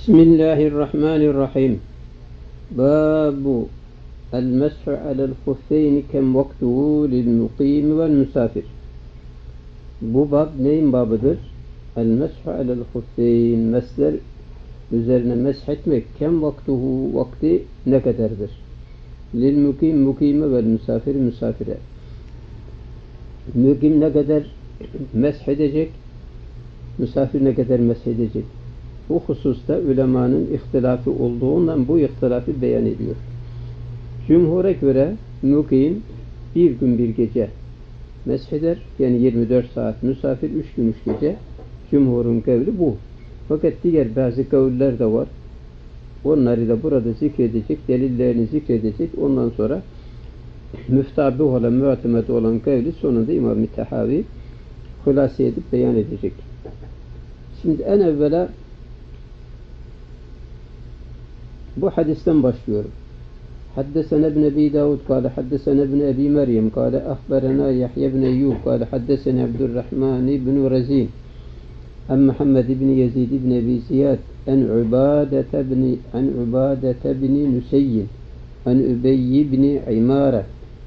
Bismillahirrahmanirrahim. Babu el-meshu alel huffeyni kem vaktuhu lil mukimi vel misafir. Bu bab neyin babıdır? El-meshu alel huffeyn, mesler üzerine meshetmek, kem vaktuhu, vakti ne kadardır? Lil mukim, mukime vel misafir, misafire. Mukim ne kadar meshedecek, misafir ne kadar meshedecek? Bu hususta ulemanın ihtilafı olduğundan bu ihtilafı beyan ediyor. Cumhur'a göre mukim bir gün bir gece mesheder, yani 24 saat, misafir 3 gün 3 gece. Cumhur'un kavli bu. Fakat diğer bazı kaviller de var. Onları da burada zikredecek, delillerini zikredecek. Ondan sonra müftabih olan, muatemet olan kavli sonunda İmam-ı Tahavi hulase edip beyan edecek. Şimdi en evvela bu hadisten başlıyorum. Haddesena ibn Ebi Davud kâle haddesena ibn Ebi Meryem kâle ahberena Yahya ibn Eyyub kâle haddesena Abdurrahman ibn Razin an Muhammed ibn Yazid ibn Ebi Ziyad an Ubadete ibn Nuseyyin an Übeyy ibn İmare.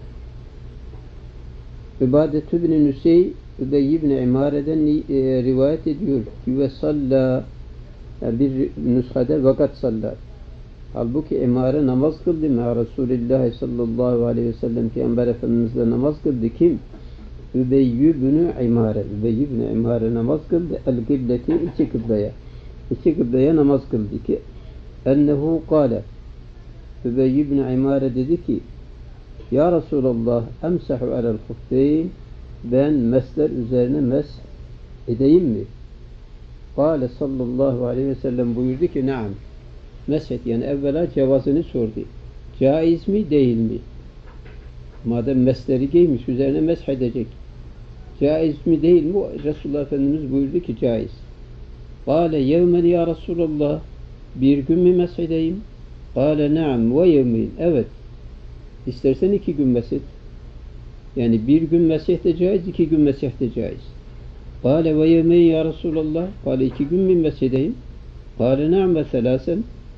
Ubadete ibn Nusey Übeyy ibn İmare'den rivayet ediyor ki ve salla, bir nüshada vakat salla. Halbuki İmare namaz kıldı mı? Resulullah sallallahu aleyhi ve sellem Peygamber Efendimiz'le namaz kıldı. Kim? Übeyy ibn İmare. Übeyy ibn İmare namaz kıldı. El-kıbleti iki kıbleye. İki kıbleye namaz kıldı ki ennehu kâle. Übeyy ibn İmare dedi ki ya Resulallah emsahu alel huffeyn, ben mesler üzerine mes edeyim mi? Kâle sallallahu aleyhi ve sellem buyurdu ki naam. Meshet, yani evvela cevazını sordu. Caiz mi değil mi? Madem mesleri giymiş üzerine meshedecek. Caiz mi değil mi? Resulullah Efendimiz buyurdu ki caiz. Kâle yevmen ya Resulallah, bir gün mü meshedeyim? Kâle naam ve yevmin, evet. İstersen 2 gün meshed. Yani bir gün mesih de caiz, 2 gün mesih de caiz. Kâle ve yevmin ya Resulallah, kâle 2 gün mü meshedeyim? Kâle naam ve selâsen,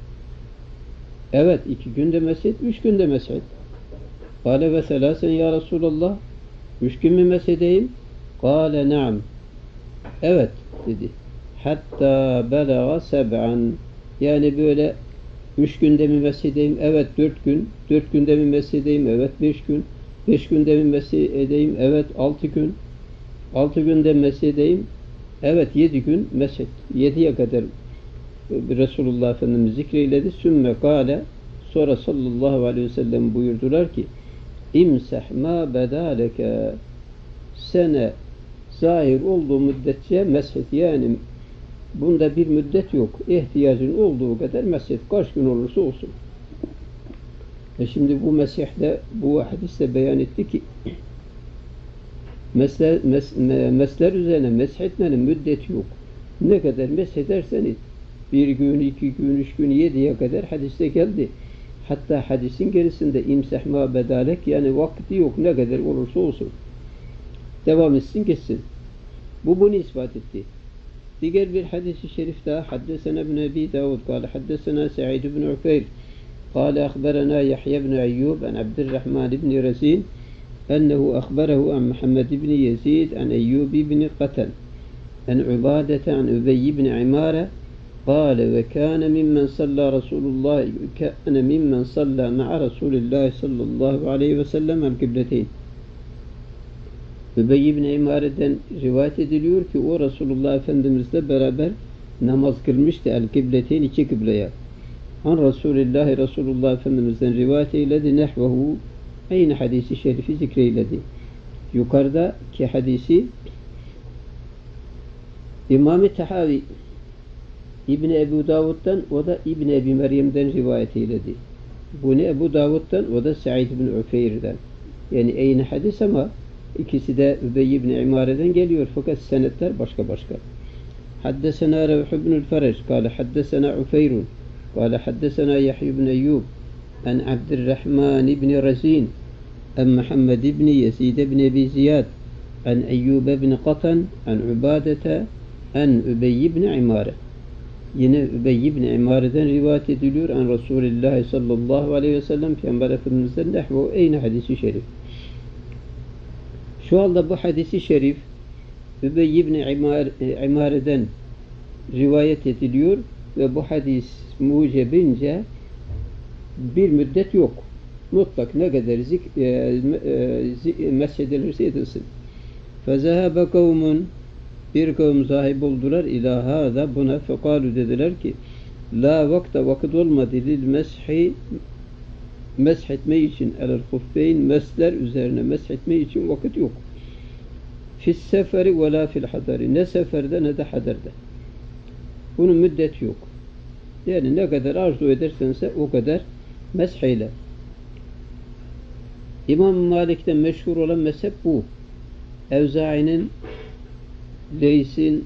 evet 2 günde meshed, 3 günde meshed. Kâle ve selâsen ya Resulallah, 3 gün mü meshedeyim? Kâle naam, evet dedi. Hatta belaga seb'an, yani böyle 3 günde mi meshedeyim? Evet 4 gün. 4 günde mi meshedeyim? Evet 5 gün. 5 günde mi meshedeyim? Evet 6 gün. 6 günde meshedeyim? Evet 7 gün meshed. 7'ye kadar Resulullah Efendimiz zikreyledi. Sümme kâle, sonra sallallahu aleyhi ve sellem buyurdular ki imsah ma bedâleke, sene zahir olduğu müddetçe meshed, yani bunda bir müddet yok. İhtiyacın olduğu kadar meshed. Kaç gün olursa olsun. Şimdi bu mesihde, bu hadiste beyan etti ki mesler üzerine meshetmenin müddeti yok. Ne kadar meshederseniz 1 gün, 2 gün, 3 gün, 7'ye kadar hadiste geldi. Hatta hadisin gerisinde imsah ma bedalek, yani vakti yok, ne kadar olursa olsun. Devam etsin gitsin. Bu bunu ispat etti. Diğer bir hadis-i şerif daha haddesena ibn Ebi Davud kâle haddesena Sa'id ibn Ufeyr kâle akhberena Yahya ibn Eyyub an Abdurrahman ibn Razin ennehu akhberehu an Muhammed ibn Yazid an Eyyub ibn Qatan an Ubadete an Übeyy ibn İmare kâle ve kâne mimmen salla Resulullah, kâne mimmen salla ma'a Resulillah sallallahu aleyhi ve sellem el-kibleteyn. Übeyy ibn İmare'den rivayet ediliyor ki o Resulullah Efendimizle beraber namaz kılmıştı el-kibleteyn, 2 kıbleye. An Resulullah Efendimiz'den rivayet eyledi nehvehu, aynı hadisi şerifi zikreyledi. Yukarıdaki hadisi İmam-ı Tahavi İbn-i Ebu Davud'dan, o da İbn-i Ebi Meryem'den rivayet eyledi. Bunu Ebu Davud'dan, o da Sa'id ibn Ufeyr'den. Yani aynı hadis ama ikisi de Übeyy ibn İmare'den geliyor. Fakat senetler başka başka. Haddesena Revh ibn-ül Fereç kâle haddesena Uferun kâle haddesena Yahya ibn Eyyub an Abdurrahman ibn Razin an Muhammed ibn Yazid ibn Ebi Ziyad an Eyyub ibn Qatan an Ubadete an Übeyy ibn İmare. Yine Übey ibn İmare'den rivayet ediliyor. An Resulullah sallallahu aleyhi ve sellem Peygamber Efendimiz'den nehvu eyni hadisi şerif. Şu anda bu hadisi şerif Übey ibn İmare'den rivayet ediliyor ve bu hadis mucebince bir müddet yok. Mutlak ne kadar mesedilirse edilsin. فَذَهَبَ قَوْمٌ Bir kavim sahip oldular ila hâzâ buna fekalu dediler ki la vakit olmadı lil meshetme için elel huffeyn mesler üzerine meshetme için vakit yok. Fis seferi ve la fil hadari ne seferde ne de haderde. Bunun müddeti yok. Yani ne kadar arzu edersense o kadar mesheyle. İmam Malik'ten meşhur olan mezhep bu. Evzai'nin, Leys'in,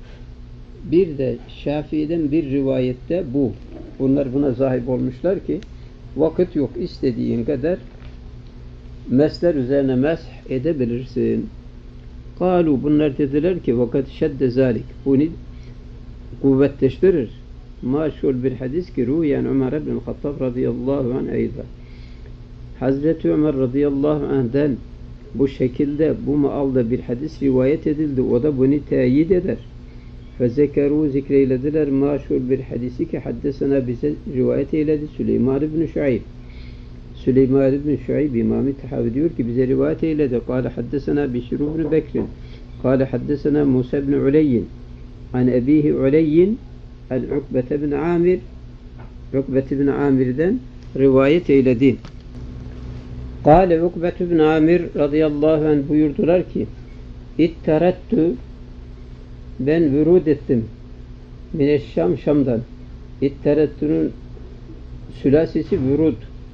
bir de Şafii'den bir rivayette bu. Bunlar buna sahip olmuşlar ki vakit yok, istediğin kadar mesler üzerine mesh edebilirsin. Kalu bunlar dediler ki vakat şedde zalik. Bunu kuvvetleştirir. Maşhur bir hadis ki ruhiyen Ömer ibn Hattab radıyallahu anh eyza. Hazreti Ömer radıyallahu anh'den bu şekilde bu maalda bir hadis rivayet edildi. O da bunu teyit eder. Fezekeru zikreylediler maşhur bir hadisi ki haddesena bize rivayet eyledi Süleyman ibn Şuayb. Süleyman ibn Şuayb İmam-ı Tahavi diyor ki bize rivayet eyledi. Kâle haddesena Bişr ibn Bekrin. Kâle haddesena Musa ibn Uleyyin. An ebihi Uleyyin el-Ukbet ibn Amir. Ukbet ibn Amir'den rivayet eyledi. Kâle Ukbet ibn Amir radıyallahu anh buyurdular ki İtterettü ben vürud ettim Mineşşam Şam'dan. İtterettü'nün sülasisi vürud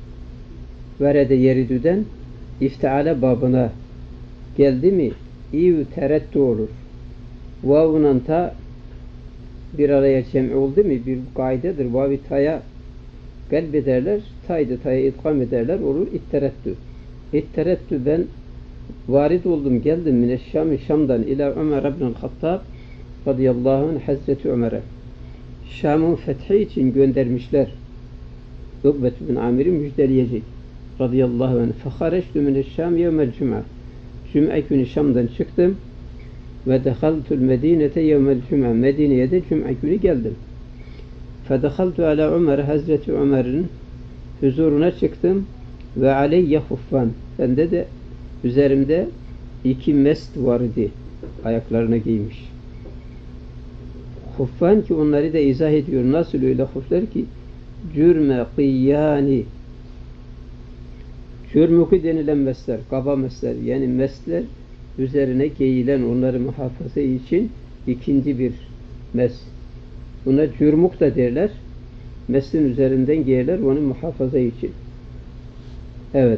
verede yeridüden iftiale babına geldi mi İv terettü olur. Vavunan ta bir araya cem oldu mu bir kaidedir. Vavi taya galbederler, taydı taya itkam ederler, olur itterettü. İtterettü ben varid oldum, geldim Mineşşam Şam'dan ila Ömer ibn Hattab radıyallahu anh Hazreti Ömer'e. Şam'ın fethi için göndermişler. Ukbet bin Amir'i müjdeleyecek. Radıyallahu anh. Fehareçtü mineşşam yevmel cuma. Cuma günü Şam'dan çıktım ve dehaltul medinete yevmel cuma. Medine'ye de cuma günü geldim. Fedehaltu ala Ömer, Hazreti Ömer'in huzuruna çıktım ve aleyye huffan. Bende de üzerimde iki mest vardı. Ayaklarına giymiş. Huffan ki onları da izah ediyor. Nasıl öyle hufflar ki? Cürme kıyyani. Cürmükü denilen mesler, kaba mesler. Yani mesler üzerine giyilen onları muhafaza için ikinci bir mes. Buna cürmük da derler. Meslin üzerinden giyerler onu muhafaza için. Evet.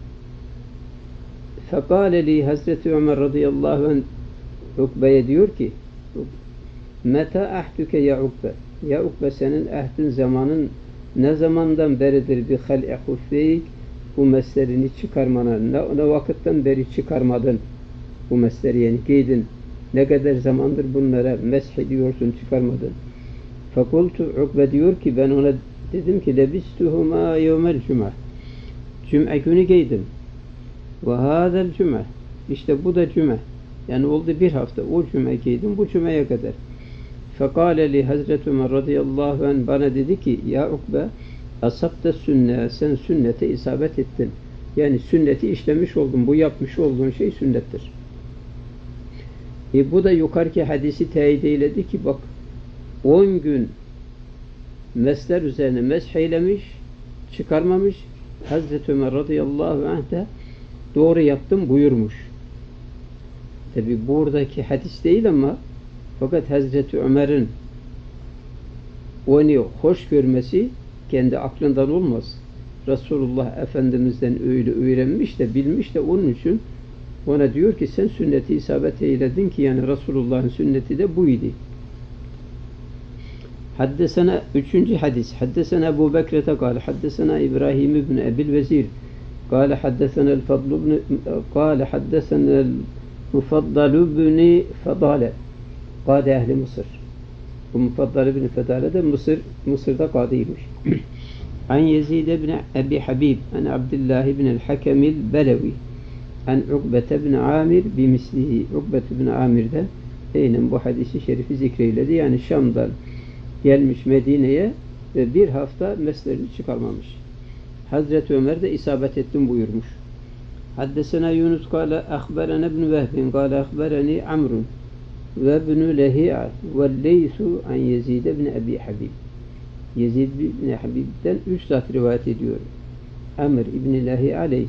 Fekâle li Hazreti Ömer radıyallahu anh Ukbe'ye diyor ki Meta ahdüke ya Ukbe. Ya Ukbe senin ahdin zamanın ne zamandan beridir bir hal'i huffeyk bu meslerini çıkarmana ne vakitten beri çıkarmadın bu mesleri yani giydin. Ne kadar zamandır bunlara mesh ediyorsun çıkarmadın. Fakultu Ukbe diyor ki ben ona dedim ki lebistuhuma yevmel cuma. Cuma günü giydim. Ve hâzel cuma. İşte bu da cuma. Yani oldu bir hafta. O cuma giydim bu cumaya kadar. Fekâle li Hazreti Ömer radıyallahu anh bana dedi ki ya Ukbe asabte sünne sen sünnete isabet ettin. Yani sünneti işlemiş oldun. Bu yapmış olduğun şey sünnettir. Bu da yukarıki hadisi teyit eyledi ki bak 10 gün mesler üzerine mesh eylemiş, çıkarmamış. Hazreti Ömer radıyallahu anh de doğru yaptım buyurmuş. Tabi buradaki hadis değil ama fakat Hazreti Ömer'in onu hoş görmesi kendi aklından olmaz. Resulullah Efendimiz'den öyle öğrenmiş de bilmiş de onun için ona diyor ki sen sünneti isabet eyledin ki yani Resulullah'ın sünneti de buydu. Haddesena 3. hadis. Haddesena Ebu Bekir'e kâle haddesena İbrahim ibn Ebil Vezir kâle haddesena el-Fadl ibn kâle haddesena el-Mufaddal ibn Fadale kâde ehli Mısır. Bu Mufaddal bin Fedale de Mısır'da kadıymış. An Yezid bin Ebi Habib an Abdullah bin el-Hakem el-Belevi an Ukbete bin Amir bimislihi. Ukbete bin Amir'den aynen bu hadisi şerifi zikreyledi. Yani Şam'dan gelmiş Medine'ye ve bir hafta meslerini çıkarmamış. Hazreti Ömer de isabet ettim buyurmuş. Haddesena Yunus kâle ahberene ibn Vehbin kâle ahbereni Amrun ve ibn Lehi'a ve Leysu an Yezid bin Ebi Habib. Yezid bin Habib'den 3 zat rivayet ediyor. Amr ibn Lehi'a Leys.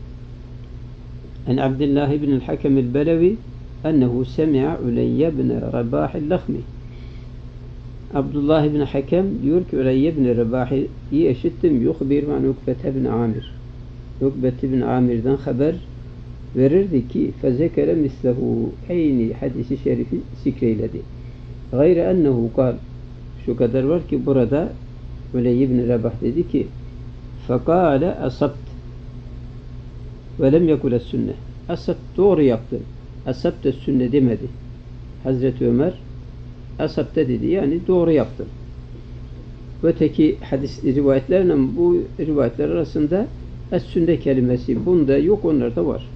An Abdullah ibn el-Hakem el-Belevi ennehu semi'a Uleyye bin Rabah el-Lakhmi. Abdullah ibn Hakem diyor ki Uleyye ibn Rabah'ı işittim. Yuhbir an Ukbete bin Amir. Ukbete bin Amir'den haber verirdi ki fezekere mislehu eyni hadisi şerifi zikreyledi. Gayre ennehu kal şu kadar var ki burada Uleyye ibn Rabah dedi ki fekale asabt ve lem yekule sünne. Asabt doğru yaptın. Asabt de sünne demedi. Hazreti Ömer asapte dedi. Yani doğru yaptın. Öteki hadis rivayetlerle bu rivayetler arasında es-sünne kelimesi bunda yok, onlarda var.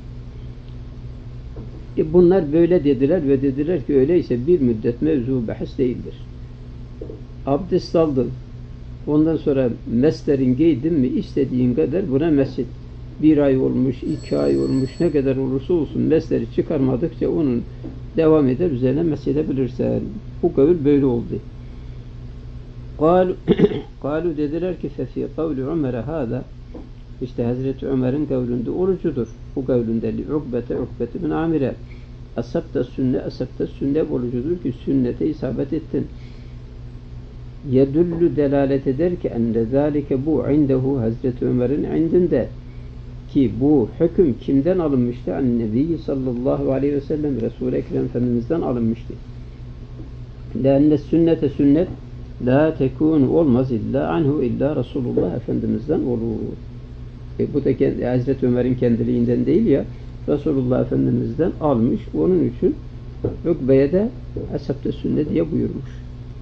Bunlar böyle dediler ve dediler ki öyleyse bir müddet mevzu bahis değildir. Abdest aldın. Ondan sonra meslerin giydin mi istediğin kadar buna mescid. 1 ay olmuş, 2 ay olmuş, ne kadar olursa olsun mesleri çıkarmadıkça onun devam eder, üzerine mesledebilirsen. Bu kavil böyle oldu. Kalu dediler ki fefi kavli Ömer'e hâda işte Hazreti Ömer'in kavlünde orucudur. Bu kavlünde li Ukbete bin Amir'e asabte sünne orucudur ki sünnete isabet ettin. Yedullu delalet eder ki enne zâlike bu indehu Hazreti Ömer'in indinde ki bu hüküm kimden alınmıştı? An-Nebi sallallahu aleyhi ve sellem Resul-i Ekrem Efendimiz'den alınmıştı. Lenne sünnete sünnet la tekunu olmaz illa anhu illa Resulullah Efendimiz'den olur. Bu da Hazreti Ömer'in kendiliğinden değil ya, Resulullah Efendimiz'den almış. Onun için Ukbe'ye de ashabte sünnet diye buyurmuş.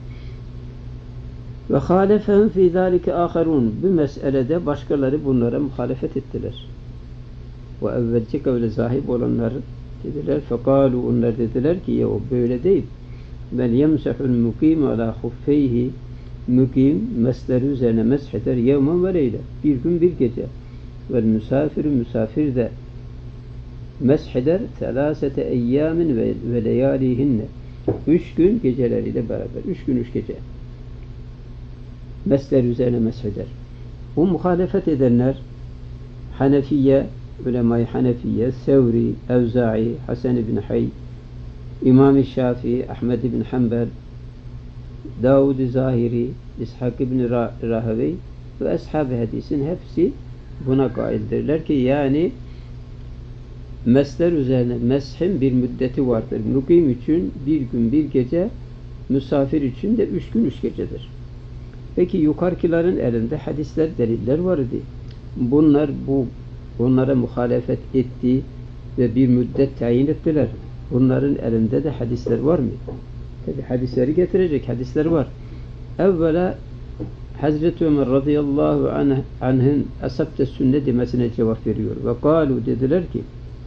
Ve halefehum fî zâlike âkharûn. Bu meselede başkaları bunlara muhalefet ettiler. Ve evvelce kavle sahip olanlar dediler. Fekâlu onlar dediler ki ya o böyle değil. Bel yemsehul mukîm alâ huffeyhi. Mukim mesleri üzerine mesheder yevmen ve leyle. Bir gün bir gece. Ve misafir de mesheder selâsete eyyâmin ve leyâlihinne. 3 gün geceleriyle beraber. 3 gün 3 gece. Mesler üzerine mesheder. Bu muhalefet edenler Hanefiye, ulema-i Hanefiye, Sevri, Evza'i, Hasan ibn Hay, İmam-ı Şafii, Ahmed ibn Hanbel, Davud-i Zahiri, İshak ibn Rahevey ve ashab-ı hadisin hepsi buna kaildirler ki yani mesler üzerine meshin bir müddeti vardır. Mukim için 1 gün 1 gece, misafir için de 3 gün 3 gecedir. Peki yukarıkilerin elinde hadisler, deliller var idi. Bunlar onlara muhalefet etti ve bir müddet tayin ettiler. Bunların elinde de hadisler var mı? Tabi hadisleri getirecek, hadisler var. Evvela Hazreti Ömer radıyallahu anh'ın ashabte sünnet demesine cevap veriyor. Ve kalu dediler ki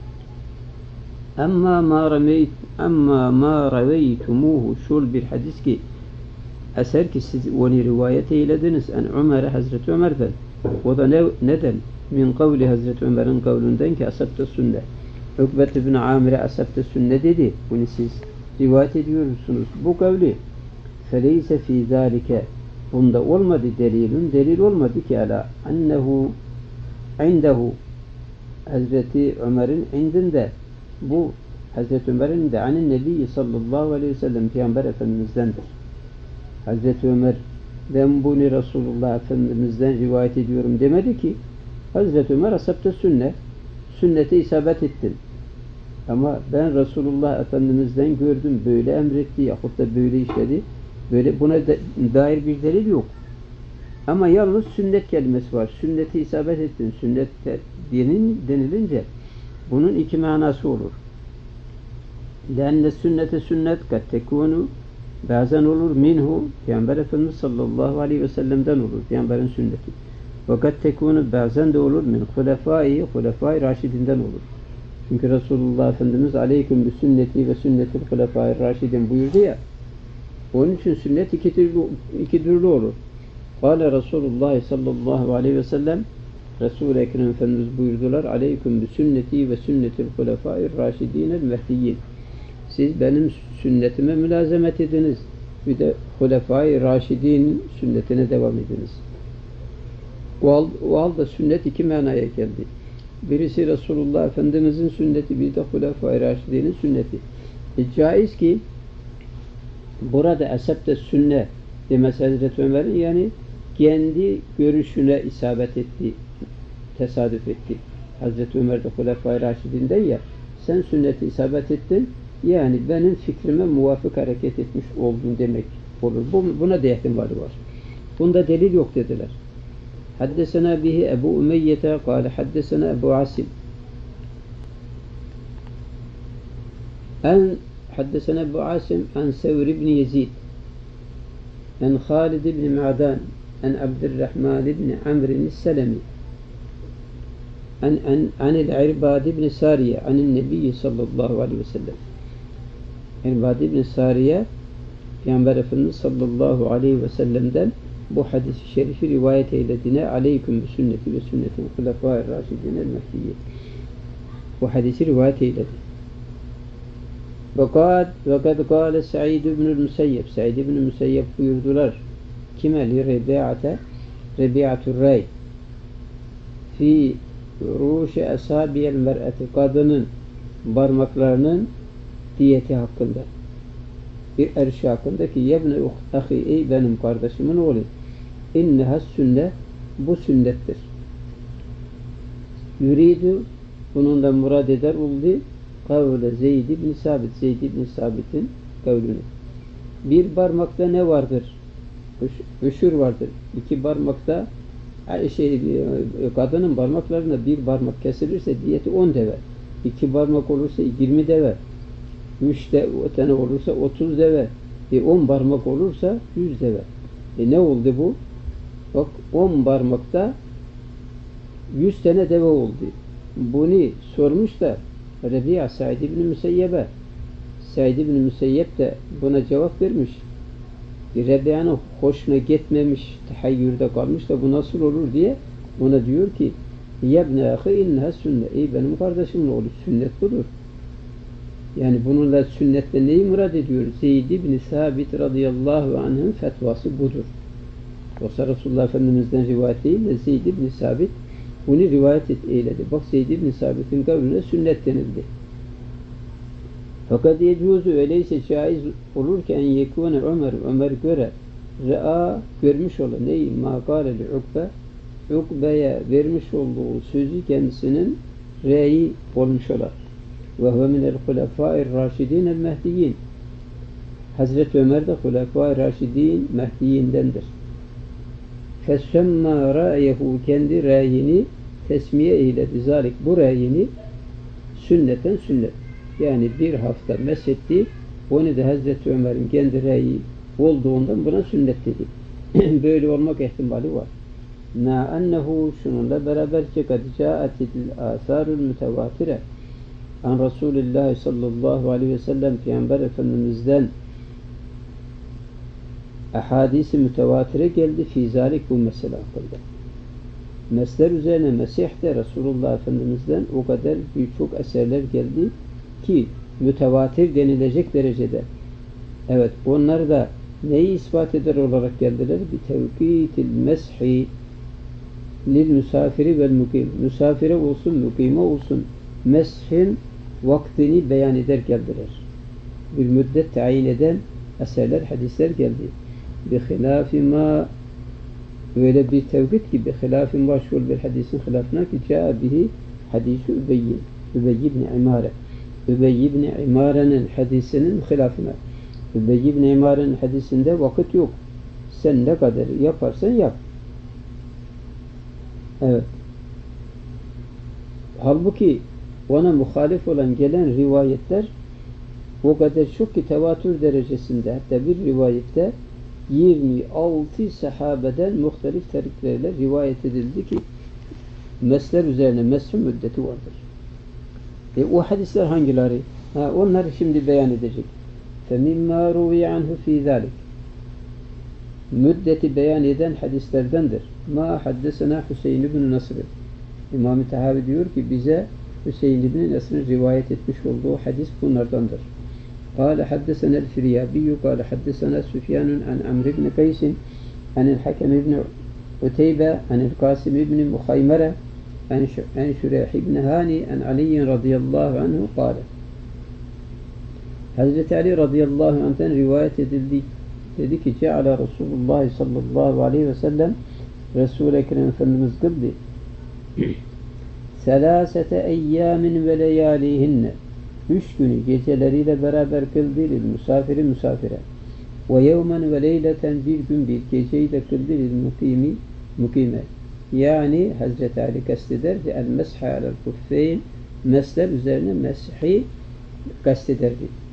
amma ma reveytumuhu şul bir hadis ki eser ki siz onu rivayet eylediniz en Ömer'e Hazreti Ömer'den. O da neden? Min kavli Hazreti Ömer'in kavlünden ki ashabte sünnet. Ukbet ibn Amir'e ashabte sünnet dedi. Bunu siz rivayet ediyorsunuz. Bu kavli feleyse fî zâlike bunda olmadı delil olmadı ki ala ennehu indehu Hazreti Ömer'in indinde bu Hazreti Ömer'in de anin Nebi sallallahu aleyhi ve sellem Peygamber Efendimiz'dendir. Hazreti Ömer ben bunu Resulullah Efendimiz'den rivayet ediyorum demedi ki Hazreti Ömer ashabte sünnete isabet ettin. Ama ben Resulullah Efendimiz'den gördüm böyle emretti yahut da böyle işledi. Böyle buna dair bir delil yok. Ama yalnız sünnet kelimesi var. Sünnete isabet ettin. Sünnet denilince bunun 2 manası olur. Lenne sünnete sünnet kad tekunu Bazen olur minhu, Peygamber Efendimiz sallallahu aleyhi ve sellem'den olur. Peygamberin sünneti. Fakat tekunu bazen de olur min hulefai raşidinden olur. Çünkü Resulullah Efendimiz aleyküm bi sünneti ve sünnetil hulefai raşidin buyurdu ya. Onun için sünnet iki türlü olur. Kâle Resulullah sallallahu aleyhi ve sellem, Resul-i Ekrem Efendimiz buyurdular, aleyküm bi sünneti ve sünnetil hulefai raşidinel mehdiyyin. Siz benim sünnetime mülazemet ediniz. Bir de hulefai raşidin sünnetine devam ediniz. O halde sünnet iki manaya geldi. Birisi Resulullah Efendimizin sünneti, bir de hulefai raşidinin sünneti. Caiz ki burada esebte sünne demesi Hazreti Ömer'in, yani kendi görüşüne isabet etti, tesadüf etti. Hazreti Ömer de hulefai raşidinden ya, sen sünneti isabet ettin, yani benim fikrime muvafık hareket etmiş oldun demek olur. Buna da ihtimali var. Bunda delil yok dediler. Haddesena bihi Ebu Umeyyete kâle haddesena Ebu Asim حدثنا أبو عاصم عن ثور بن يزيد عن خالد بن معدان عن عبد الرحمن بن عمرو السلمي عن العرباد بن سارية عن النبي صلى الله عليه وسلم. İrbad ibn Sariye Peygamber Efendimiz sallallahu aleyhi ve sellem'den bu hadis-i şerifi rivayet eylediğine aleyküm sünneti ve sünnetin hulefâ-i râşidînel mehdiyye. Bu hadisi rivayet eyledi. Ve kad kâle Sa'id ibn-ül Müseyyep, Sa'id ibn-ül Müseyyep buyurdular. Kime li Rebi'atur Rey fi rûşi asâbiyel mer'eti, kadının parmaklarının diyeti hakkında, bir erşi hakkında ki yebne ahi, ey benim kardeşimin oğlu, innehas sünne, bu sünnettir. Yuridu, bunun da murad eder oldu kavle Zeyd ibn Sabit, Zeyd ibn Sabit'in kavlünü. Bir parmakta ne vardır? Üşür vardır. İki parmakta kadının parmaklarında bir parmak kesilirse diyeti 10 deve. 2 parmak olursa 20 deve. 3 tane olursa 30 deve. 10 parmak olursa 100 deve. Ne oldu bu? Bak 10 parmakta 100 tane deve oldu. Bunu sormuş da Rebi'a Sa'id ibn Müseyyeb'e. Sa'id ibn Müseyyep de buna cevap vermiş. Rebi'a'nın hoşuna gitmemiş, tahayyürde kalmış da bu nasıl olur diye ona diyor ki yebne ahi inneha sünne. Ey benim kardeşimin oğlu, sünnet budur. Yani bununla sünnetle neyi murad ediyor? Zeyd ibn Sabit radıyallahu anh'ın fetvası budur. Yoksa Resulullah Efendimiz'den rivayet değil de Zeyd ibn Sabit bunu rivayet eyledi. Bak Zeyd ibn Sabit'in kavline sünnet denildi. Fakat yecuzu, öyleyse caiz olur ki en yekûne Ömer göre re'a, görmüş olan neyi? Mâkâleli Ukbe'ye vermiş olduğu sözü kendisinin re'i olmuş olar. Ve huve minel hulefâir râşidînel mehdiyyin. Hazreti Ömer de hulefâir râşidîn mehdiyindendir. Fesemmâ râyehu, kendi râyini tesmiye eyledi. Zalik, bu râyini sünneten sünnet. Yani bir hafta mesetti, onu da Hazreti Ömer'in kendi râyi olduğundan buna sünnet dedi. Böyle olmak ihtimali var. Na ennehu, şununla beraberce kad câetil âsârul mütevatire an Resulullah sallallahu aleyhi ve sellem, Peygamber Efendimiz'den ahadisi mütevatire geldi fi zalik, bu mesele hakkında. Mesler üzerine Mesih'te Resulullah Efendimiz'den o kadar birçok eserler geldi ki mütevatir denilecek derecede. Evet, onlar da neyi ispat eder olarak geldiler? Bi tevkitil meshi lil misafiri vel mukim. Misafire olsun, mukime olsun, meshin vaktini beyan eder geldiler. Bir müddet tayin eden eserler, hadisler geldi. Bi hilafi ma, öyle bir tevkit gibi hilafi maşhur bir hadisin hilafına ki ca bihi hadisi Übey ibn İmare. Übey ibn İmare'nin hadisinin hilafına. Übey ibn İmare'nin hadisinde vakit yok. Sen ne kadar yaparsan yap. Evet. Halbuki ona muhalif olan gelen rivayetler O kadar çok ki tevatür derecesinde, hatta bir rivayette 26 sahabeden muhtelif tariklerle rivayet edildi ki mesler üzerine mesih müddeti vardır. O hadisler hangileri? Onları şimdi beyan edecek. فَمِمَّا رُوِيَ عَنْهُ ف۪ي ذَلِكَ Müddeti beyan eden hadislerdendir. Ma haddesena Hüseyin ibn Nasr. İmam-ı Tahavi diyor ki bize Hüseyin ibn Nasr'ın rivayet etmiş olduğu hadis bunlardandır. قال حدثنا الفريابي قال حدثنا سفيان عن عمرو بن قيس عن الحكم بن عتيبة عن القاسم بن مخيمرة عن شريح بن هاني عن علي رضي الله عنه قال Hazreti Ali radıyallahu anh'ten rivayet edildi. Dedi ki Ceala Resulullah sallallahu aleyhi ve sellem Resul-i Ekrem Efendimiz kıldı. Selasete eyyamin ve leyalihinne 3 günü geceleriyle beraber kıldı lil misafiri misafire. Ve yevmen ve leyleten bir gün bir geceyi de kıldı lil mukimi mukime. Yani Hazreti Ali kastederdi el mesha alel kuffeyn mesler üzerine meshi kastederdi.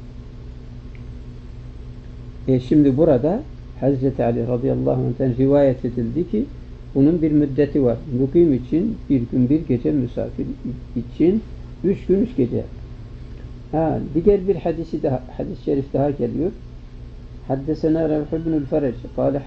Şimdi burada Hazreti Ali radıyallahu anh'ten rivayet edildi ki bunun bir müddeti var. Mukim için bir gün bir gece, misafir için 3 gün 3 gece. Diğer bir hadis-i şerif daha geliyor. Haddesena Revh ibnül Ferec.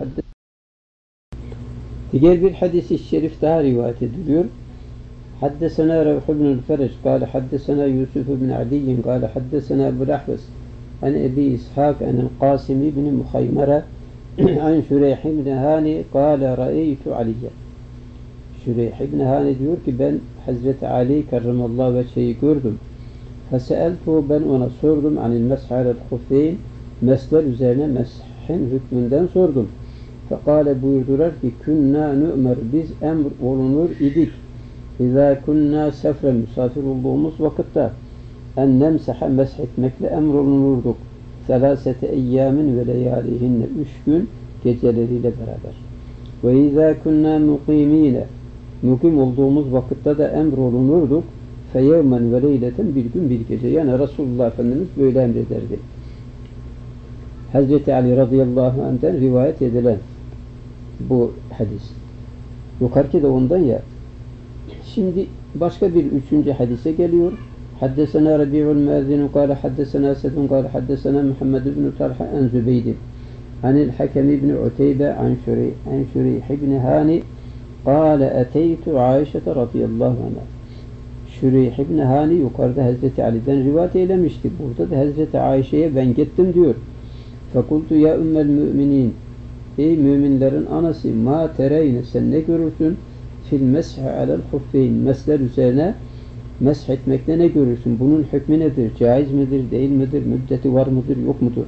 Diğer bir hadis-i şerif daha rivayet ediliyor. Haddesena Revh ibnül Ferec. Kâle haddesena Yusuf ibn Aliyin. Kâle haddesena Ebu Lahves. An Ebi İshak an Qasim ibn Mukhaymara an Şureyh ibn Hani kâle ra'eytu Aliye. Şureyh ibn Hani diyor ki ben Hazreti Ali kerramallahu vecehi gördüm. Feseeltuhu ben ona sordum anil mesh alel huffeyn mesler üzerine meshin hükmünden sordum. Fekale buyurdular ki künna nu'mer biz emr olunur idik. İzâ künna sefre misafir olduğumuz vakitte en nemseha mesh etmekle emrolunurduk. Selasete eyyamin ve leyalihinne 3 gün geceleriyle beraber. Ve izâ künnâ mukîmîne mukim olduğumuz vakitte de emrolunurduk. Feyevmen ve leyleten bir gün bir gece. Yani Resulullah Efendimiz böyle emrederdi. Hazreti Ali radıyallahu anh'ten rivayet edilen bu hadis. Yukarıki de ondan ya. Şimdi başka bir 3. hadise geliyor. Haddesena Rabi'ul Muezzin kâle haddesena Sedun kâle haddesena Muhammed ibn Talha en Zübeydi anil Hakem ibn Uteybe an Şureyh ibn Hani kâle eteytu Aişe radıyallahu anha. Şureyh ibn Hani yukarıda Hazreti Ali'den rivayet eylemişti. Burada da Hazreti Ayşe'ye ben gittim diyor. Fekultu ya ümmel müminin ey müminlerin anası ma tereyne sen ne görürsün fil meshi alel huffeyn mesler üzerine mesh etmekle ne görürsün? Bunun hükmü nedir? Caiz midir? Değil midir? Müddeti var mıdır? Yok mudur?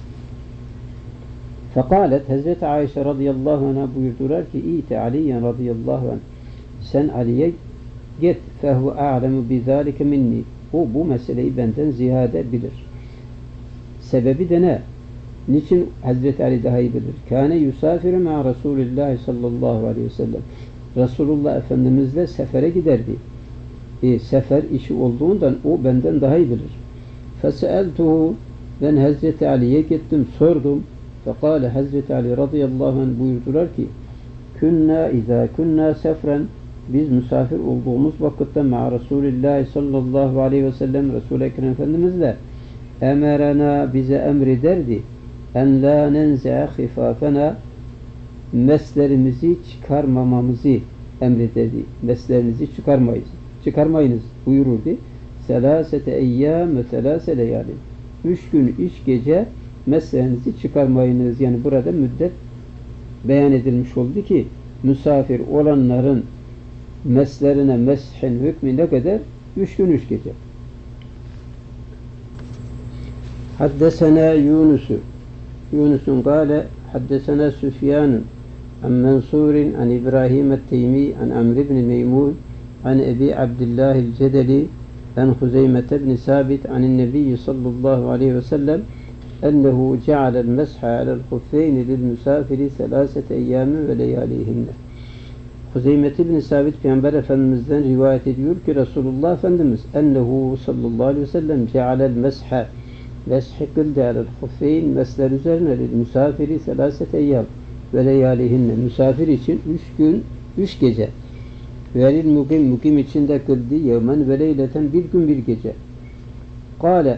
Fekalet Hazreti Ayşe radıyallahu anh'a buyurdular ki İte Aliyen radıyallahu anh sen Ali'ye git fehu a'lemu bizalike minni o bu meseleyi benden ziyade bilir. Sebebi de ne? Niçin Hazreti Ali daha iyi bilir? Kâne yusafiru ma Resulillah sallallahu aleyhi ve sellem Resulullah Efendimizle sefere giderdi. Sefer işi olduğundan o benden daha iyi bilir. Feseeltuhu ben Hazreti Ali'ye gittim sordum. Fekale Hazreti Ali radıyallahu anh buyurdular ki künna izâ künna sefren biz misafir olduğumuz vakitte ma Resulillah sallallahu aleyhi ve sellem Resul-i Ekrem Efendimizle emerena bize emrederdi en la nenze'e khifafena meslerimizi çıkarmamamızı emrederdi. Meslerinizi çıkarmayınız buyururdu. Selasete eyyâm ve selâse leyâli 3 gün 3 gece meslerinizi çıkarmayınız. Yani burada müddet beyan edilmiş oldu ki misafir olanların meslerine meshin hükmü ne kadar? 3 gün 3 gece. Haddesena Yunus'un kâle haddesena Süfyan'ın an Mansur'in an İbrahim et-Teymi an Amr ibn Meymun an Ebi Abdullah el-Cedeli an Huzeyme ibn Sabit an Nebi sallallahu aleyhi ve sellem ennehu cealel mesha alel huffeyni lil misafiri selasete eyyamin ve leyalihinne. Huzeyme ibn Sabit Peygamber Efendimiz'den rivayet ediyor ki Resulullah Efendimiz ennehu sallallahu aleyhi ve sellem cealel mesha Meshi kıldı alel hufeyn mesler üzerine misafiri selaset eyyam ve leyalihinne misafir için 3 gün 3 gece. Velil mukim için de kıldı yevmen ve leyleten bir gün bir gece. Kale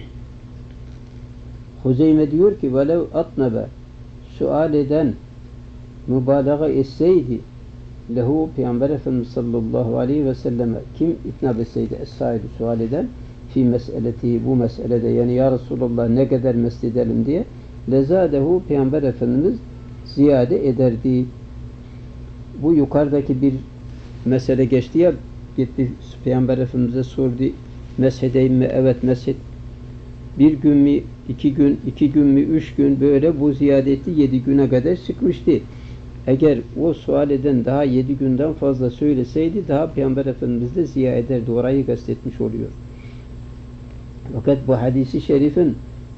Huzeyme diyor ki velev atnabe sual eden mübalağa etseydi lehu Peygamber Efendimiz sallallahu aleyhi ve selleme kim itnab etseydi es-sahibi sual eden fi meseleti bu meselede yani ya Resulallah ne kadar mest edelim diye lezadehu Peygamber Efendimiz ziyade ederdi. Bu yukarıdaki bir mesele geçti ya gitti Peygamber Efendimiz'e sordu meshedeyim mi? Evet meshed. Bir gün mü? 2 gün? 2 gün mü? 3 gün? Böyle bu ziyade etti. 7 güne kadar çıkmıştı. Eğer o sual eden daha 7 günden fazla söyleseydi daha Peygamber Efendimiz de ziyade ederdi. Orayı kastetmiş oluyor. Fakat bu hadisi şerifin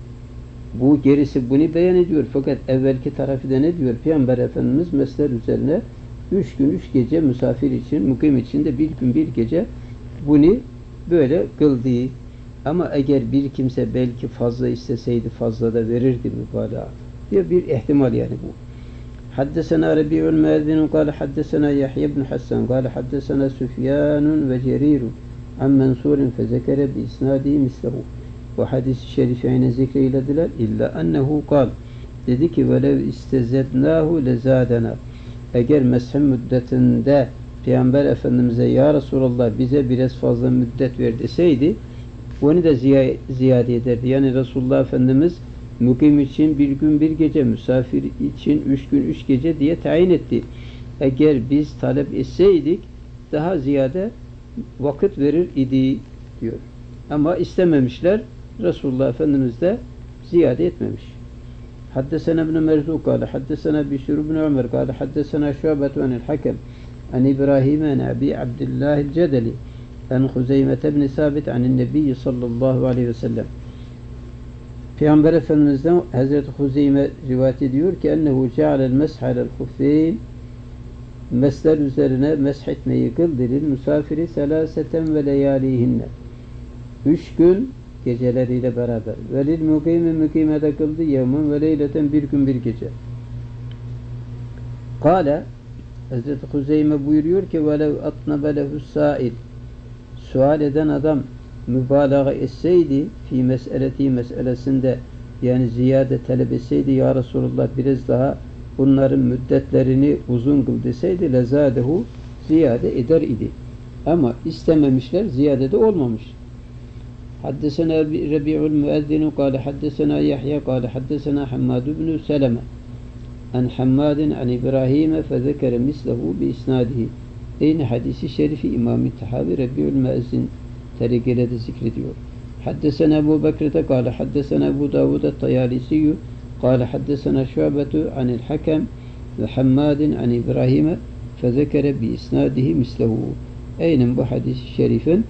bu gerisi bunu beyan ediyor. Fakat evvelki tarafı da ne diyor? Peygamber Efendimiz mesler üzerine 3 gün 3 gece misafir için, mukim için de bir gün bir gece bunu böyle kıldı. Ama eğer bir kimse belki fazla isteseydi fazla da verirdi mübalağa diye bir ihtimal yani bu. Haddesena Rabi'ul Müezzin kâle haddesena Yahya ibn Hassan kâle haddesena Süfyanun ve Cerirun an Mansur'un fezekere bi isnadi mislehu. Bu hadis-i şerifi aynı zikreylediler. İlla ennehu kal. Dedi ki velev istezednâhu lezâdena. Eğer meshi müddetinde Peygamber Efendimiz'e ya Resulallah bize biraz fazla müddet ver deseydi onu da ziyade ederdi. Yani Resulullah Efendimiz mukim için bir gün bir gece, misafir için 3 gün 3 gece diye tayin etti. Eğer biz talep etseydik daha ziyade vakit verir idi diyor. Ama istememişler. Resulullah Efendimiz de ziyade etmemiş. Haddesena ibn Merzuq kâle haddesena Bişr ibn Ömer kâle haddesena Şu'betu anil Hakem an İbrahim an Abi Abdullah el-Cedeli an Huzeyme ibn Sabit an Nebi sallallahu aleyhi ve sellem. Peygamber Efendimiz'den Hazreti Huzeyme rivayet ediyor ki ennehu cealel mesh'alel huffeyn mesler üzerine mesh etmeyi kıldırır misafiri selaseten ve leyalihinne 3 gün geceleriyle beraber velil mukimede kıldı yevmen ve leyleten bir gün bir gece. Kale Hazreti Huzeyme buyuruyor ki velev atnabe lehu sâil sual eden adam mübalağa etseydi fi meseleti meselesinde yani ziyade talep etseydi ya Resulullah biraz daha bunların müddetlerini uzun kıl deseydi lezadehu ziyade eder idi. Ama istememişler ziyade de olmamış. Haddesena Rabi'ul Müezzin kâle haddesena Yahya kâle haddesena Hammad ibn Seleme an Hammadin an İbrahim fezekere mislehu bi isnadihi. Aynı hadisi şerifi İmam-ı Tahavi Rabi'ul Müezzin tarikiyle de zikrediyor. Haddesena Ebu Bekir'de kâle haddesena Ebu Davud el-Tayalisiyyü kâle haddesena Şu'betu anil Hakem ve Hammadin an İbrahim fezekere bi isnadihi mislehu. Aynen bu hadis-i şerifin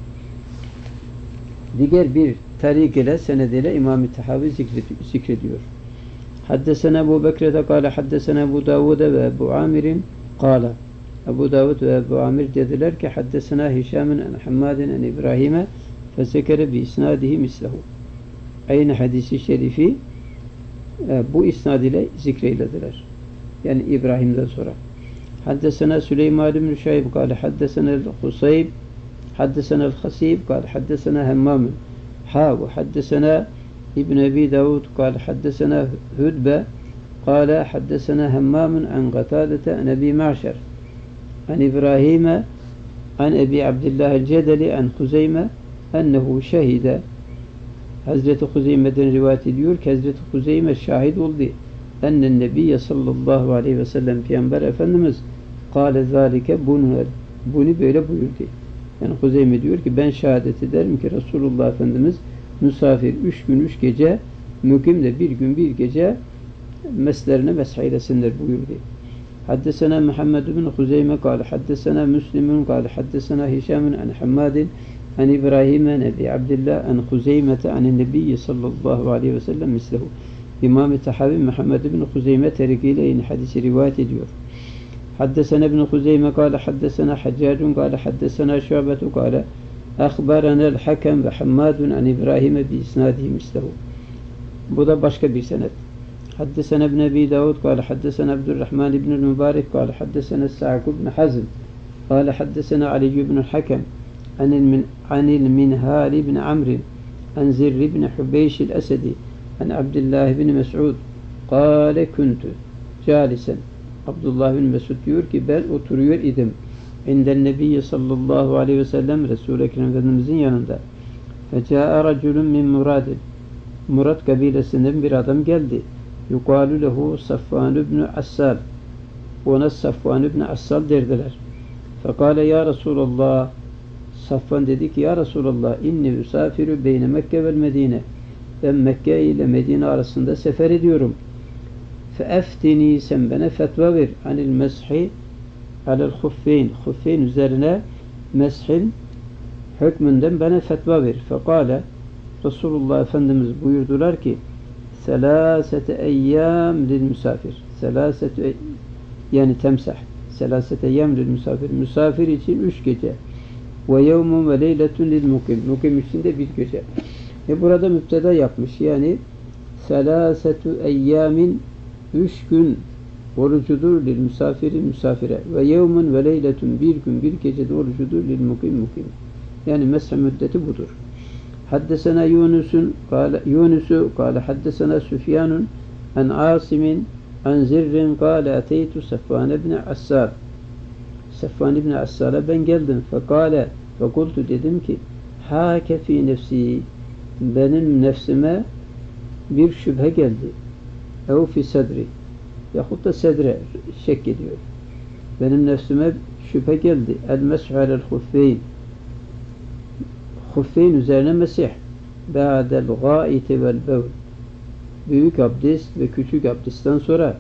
diğer bir tarikiyle senediyle İmam-ı Tahavi zikrediyor. Haddesena Ebu Bekir'de kâle haddesena Ebu Davud ve Ebu Amir'in kâle Ebu Davud ve Ebu Amir dediler ki haddesena Hişam'ın an Hammadin an İbrahim'e fezekere bi isnadihi mislehu. Aynı hadisi şerifi bu isnad ile zikreylediler. Yani İbrahim'den sonra. Haddesena Süleyman ibn Şayb kâle haddesena el-Husayb haddesena el-Hasib kâle haddesena Hemmamun ve haddesena İbn Ebi Davud kâle haddesena Hudbe kâle haddesena Hemmamun an Gatâdete an Ebi Ma'şer an İbrahim'e an Ebi Abdullah el-Cedeli an Huzeyme ennehu şehide. Hazreti Huzeyme'den rivayet ediyor ki Hazreti Huzeyme şahit oldu. Ennen Nebiye sallallahu aleyhi ve sellem Peygamber Efendimiz kâle zâlike bunu böyle buyurdu. Yani Huzeyme diyor ki ben şehadet ederim ki Resulullah Efendimiz misafir 3 gün 3 gece mukim de bir gün bir gece meslerine mesailesinler buyurdu. Haddesena Muhammed bin Huzeyme kâle haddesena Müslim'ün kâle haddesena Hişam'ın an Hammadin an İbrahim'e Nebi Abdillah an Huzeyme'te an Nebiyyi sallallahu aleyhi ve sellem mislehu. İmam-ı Tahavi Muhammed bin Huzeyme terikiyle yine hadisi rivayet ediyor. Haddesena ibn Huzeyme kâle haddesena Haccacun kâle haddesena Şu'betu kâle akhbaranel Hakem ve Hammadun an İbrahim'e bi isnadihi mislehu. Bu da başka bir senet. Haddesena ibn Ebi Davud kâle haddesena Abdurrahman ibn Mübarek kâle haddesena Sa'd ibn Hazm kâle haddesena Ali ibn Hakem anil Minhal ibn Amr an Zirr ibn Hubeyş el-Esedi an Abdullah ibn Mes'ud kâle kuntu calisen. Abdullah bin Mesud diyor ki ben oturuyor idim. İnden Nebiyye sallallahu aleyhi ve sellem Resul-i Ekrem Efendimizin yanında. Fecaa raculun min Muradin. Murad kabilesinden bir adam geldi. Yukalu lehu Safvan ibn Assal. Ona Safvan ibn Assal derdiler. Fekale ya Resulallah. Safvan dedi ki ya Resulallah inni üsafiru beyne Mekke vel Medine. Ben Mekke ile Medine arasında sefer ediyorum. Feeftini sen bana fetva ver anil meshi alel huffeyn. Huffeyn üzerine meshin hükmünden bana fetva ver. Fekale Resulullah Efendimiz buyurdular ki selasete eyyam lil misafir. Yani temsah. Selasete eyyam lil misafir. Misafir için 3 gece. Ve yevmun ve leyletun lil mukim. Mukim için de bir gece. Burada müpteda yapmış. Yani selasetu eyyamin 3 gün orucudur lil misafiri misafire ve yevmun ve leyletun bir gün bir gece de orucudur lil mukim mukim. Yani mesih müddeti budur. Haddesena Yunusu kâle haddesena Süfyanun an Asimin an Zirrin kâle ateytu Safvan ibn Assal. Safvan ibn Assal'a ben geldim. Fekâle ve kultu dedim ki hâke fî nefsi benim nefsime bir şüphe geldi. Ev fi sedri yahut da sedre şek ediyor. Benim nefsime şüphe geldi. El mes'u alel huffeyn. Huffeyn üzerine mesih. Ba'del gâiti vel bev. Büyük abdest ve küçük abdestten sonra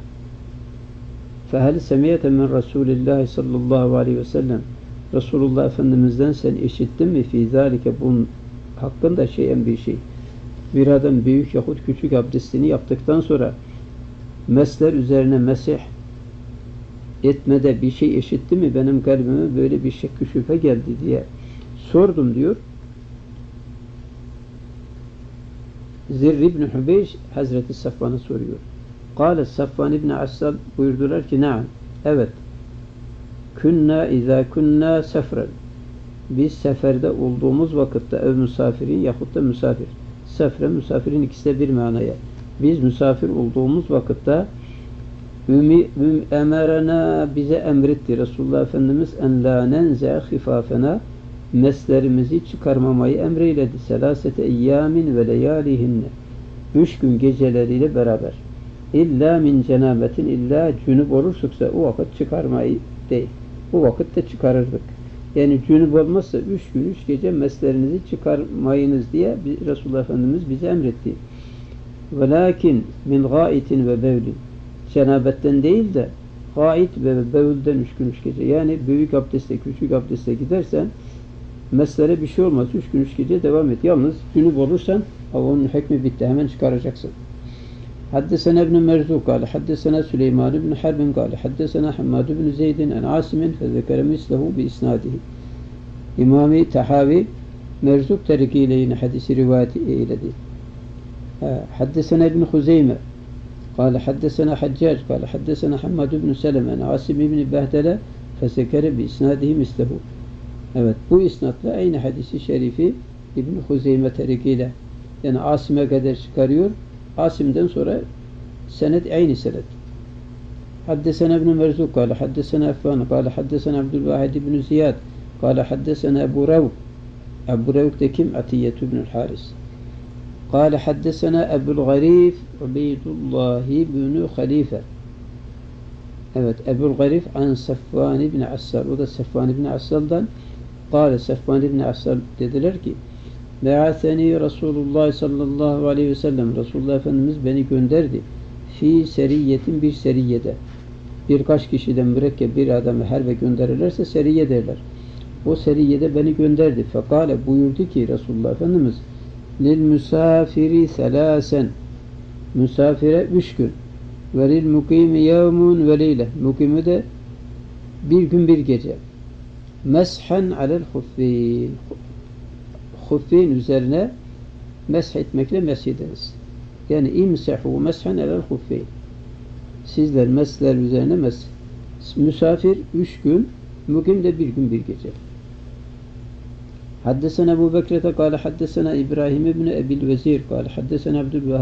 fehel semiyete min Resulillah sallallahu aleyhi ve sellem Resulullah Efendimiz'den sen işittin mi fî zâlike bunun hakkında şeyen bir şey. Bir adam büyük yahut küçük abdestini yaptıktan sonra mesler üzerine mesih etmede bir şey işitti mi? Benim kalbime böyle bir şek şüphe geldi diye sordum diyor. Zirr ibn Hubeyş Hazreti Safvan'a soruyor. Kâle Safvan ibn Assal buyurdular ki naam. Evet. Izâ künnâ sefren. Biz seferde olduğumuz vakitte ev misafirin yahut da misafir. Sefre misafirin ikisi de bir manaya. Biz misafir olduğumuz vakitte emerena bize emretti Resulullah Efendimiz en la nenze hifafena meslerimizi çıkarmamayı emreyledi. Selasete eyyamin ve leyalihinne 3 gün geceleriyle beraber. İlla min cenabetin illa cünüp olursak o vakit çıkarmayı değil. Bu vakitte çıkarırdık. Yani cünüp olmazsa 3 gün 3 gece meslerinizi çıkarmayınız diye Resulullah Efendimiz bize emretti. Velakin min gâitin ve bevlin. Cenabetten değil de gâit ve bevlden 3 gün 3 gece. Yani büyük abdestle küçük abdestle gidersen meslere bir şey olmaz. 3 gün 3 gece devam et. Yalnız cünüp olursan onun hükmü bitti. Hemen çıkaracaksın. Haddesena ibn Merzuk kâle haddesena Süleyman ibn Harbin kâle haddesena Hammad ibn Zeydin en Asimin fezekere mislehu bi isnadihi. İmam-ı Tahavi Merzuk tarikiyle yine hadisi rivayet eyledi. Haddesena ibn Huzeyme kâle haddesena Haccac kâle haddesena Hammad ibn Seleme en Asim ibn Behdele fezekere bi isnadihi mislehu. Evet, bu isnatla aynı hadisi şerifi İbn Huzeyme tarikiyle yani Asim'e kadar çıkarıyor. Asim'den sonra senet aynı senet. Haddesena ibn Merzuk kâle haddesena Affan kâle haddesena Abdülvahid ibn Ziyad kâle haddesena Ebu Ravk. Ebu Ravk de kim? Atiyyetü ibn Haris. Kâle haddesena Ebul Garif Ubeydullah ibn Halife. Evet, Ebul Garif an Safvan ibn Assal. O da Safvan ibn Assal'dan kâle Safvan ibn Assal dediler ki Be'aseni Resulullah sallallahu aleyhi ve sellem Resulullah Efendimiz beni gönderdi. Fi seriyetin bir seriyede. Birkaç kişiden mürekkep bir adamı herbe gönderirlerse seriye derler. O seriyede beni gönderdi. Fekale buyurdu ki Resulullah Efendimiz lil misafiri selâsen misafire 3 gün ve lil mukimi yevmun ve leyle mukimi de bir gün bir gece meshen alel huffin üzerine mesh etmekle mesh ederiz. Yani imsehu meshen elel huffeyn. Sizler mesler üzerine mes. Misafir 3 gün, mukim de 1 gün 1 gece. Haddesena Ebu Bekir'e kâle haddesena İbrahim ibn Ebil Vezir kâle haddesena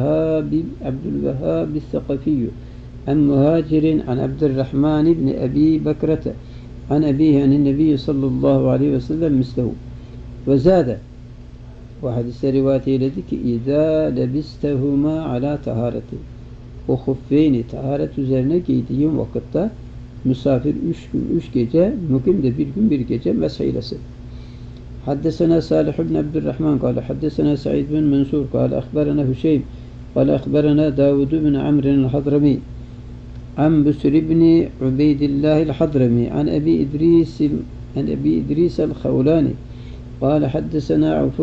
Abdülvehhab Thakafiyyü an Muhacirin an Abdurrahman ibn Ebi Bekir'e an Ebihi anin Nebiyyü sallallahu aleyhi ve sellem mislehu ve zâde. Bu hadiste rivayet eyledi ki İzâ lebistehuma alâ tahareti. O huffeyni taharet üzerine giydiğim vakitte misafir 3 gün 3 gece, mukim de 1 gün 1 gece mesheylesin. Haddesena Salih ibn Abdurrahman kâle haddesena Sa'id bin Mansur kâle akhbarana Hüseyin kâle akhbarana Davud bin Amr'in el-Hadrami an Busr ibn Ubeydillah el-Hadrami an Ebi İdris el-Khawlani kâle haddesena Avf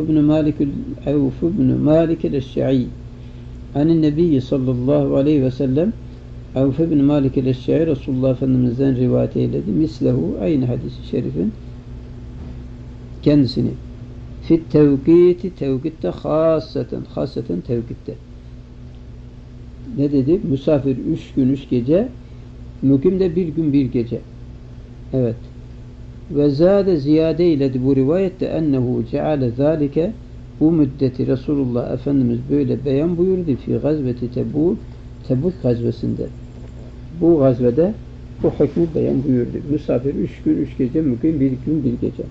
ibn Malik el-Eşşa'i anin Nebiyyi sallallahu aleyhi ve sellem. Avf ibn Malik el-Eşşa'i Resulullah Efendimiz'den rivayet eyledi. Mislehu aynı hadis-i şerifin kendisini. Fit tevkiti tevkitte hassaten tevkitte. Ne dedi? Misafir 3 gün 3 gece, mukim de 1 gün 1 gece. Evet. Ve zâde ziyade eyledi bu rivayette ennehu ceale zâlike, bu müddeti Resulullah Efendimiz böyle beyan buyurdu fi gazveti Tebuk gazvesinde. Bu gazvede bu hükmü beyan buyurdu. Misafir 3 gün 3 gece, mukim 1 gün 1 gece.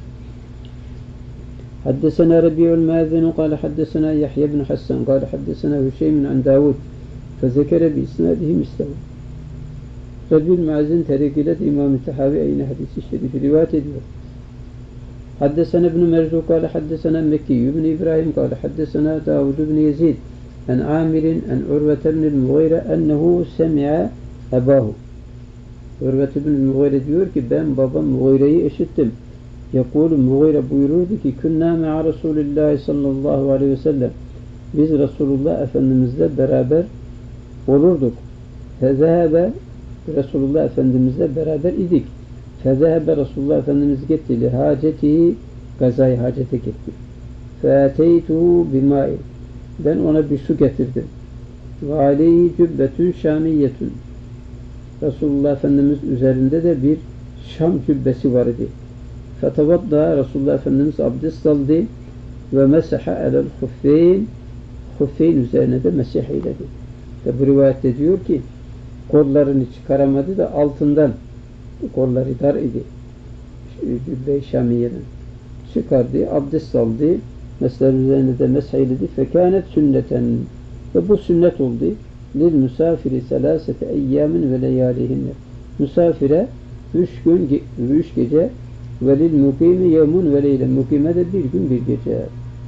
Haddesena Rabi'ul Mâzinu kâle haddesena Yahya ibn Hassan kâle haddesena Hüseyin an Davud fezekere bi isnadihi mislehu. Rabi'ul Mâzin terikiyle İmam-ı Tehavi aynı hadisi şerifi rivayet ediyor. Haddesena ibn Merzu kâle haddesena Mekki ibn İbrahim kâle haddesena Davud ibn Yezid en Amirin en Urvet ibn Mughire ennehu semi'a ebahu. Urvet ibn Mughire diyor ki ben babam Mughire'yi işittim. Yakulu Mughire buyururdu ki künna me'a Resulillah sallallahu aleyhi ve sellem. Biz Resulullah Efendimizle beraber olurduk. Fezehebe Resulullah Efendimizle beraber idik. Fezehebe Resulullah Efendimiz gitti li hacetihi, gazayı hacete gitti. Fe'ateytuhu bimâin, ben ona bir su getirdim. Ve aleyhi cübbetün şamiyyetün, Resulullah Efendimiz üzerinde de bir Şam cübbesi var idi. Fetevadda Resulullah Efendimiz abdest aldı ve mesaha elel huffeyn, huffeyn üzerine de mesih eyledi. Ve bu rivayette diyor ki kollarını çıkaramadı da altından, kolları dar idi cübbe-i şamiyeden çıkardı, abdest aldı, mesler üzerine de mesih eyledi. Fekânet sünneten, ve bu sünnet oldu. Lil misafiri selâsete eyyâmin ve leyâlihinne, misafire 3 gün 3 gece, ve lil mukimi yevmun ve leyle, mukime de 1 gün 1 gece.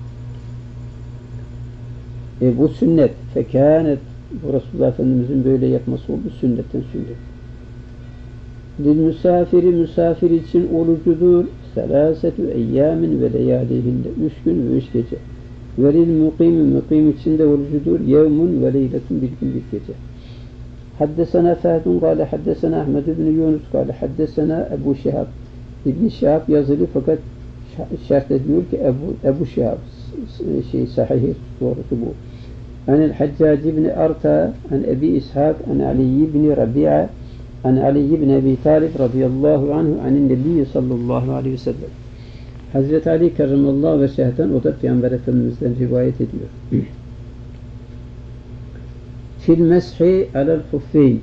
Bu sünnet. Fekânet, bu Resulullah Efendimizin böyle yapması oldu, sünnetten sünnet. Lil misafiri, misafir için orucudur. Selâsetü eyyâmin ve leyâlihinde, 3 gün ve 3 gece. Ve lil mukimi, mukim için de orucudur. Yevmun ve leyletun, 1 gün 1 gece. Haddesena Fâdun kâle haddesena Ahmed ibn Yunus kâle haddesena Ebu Şihab. İbn Şihab yazılı fakat şart ediyor ki Ebu Şihab sahih, doğrusu bu. Anel Haccac ibn Arta an Ebi İshak an Ali ibn Rabi'a an Ali ibn Ebi Talib radıyallahu anhu anin Nebiyyi sallallahu aleyhi ve sellem. Hazreti Ali kerramallahu veçh'ten, o da Peygamber Efendimiz'den rivayet ediyor. Fil meshi alel huffeyn,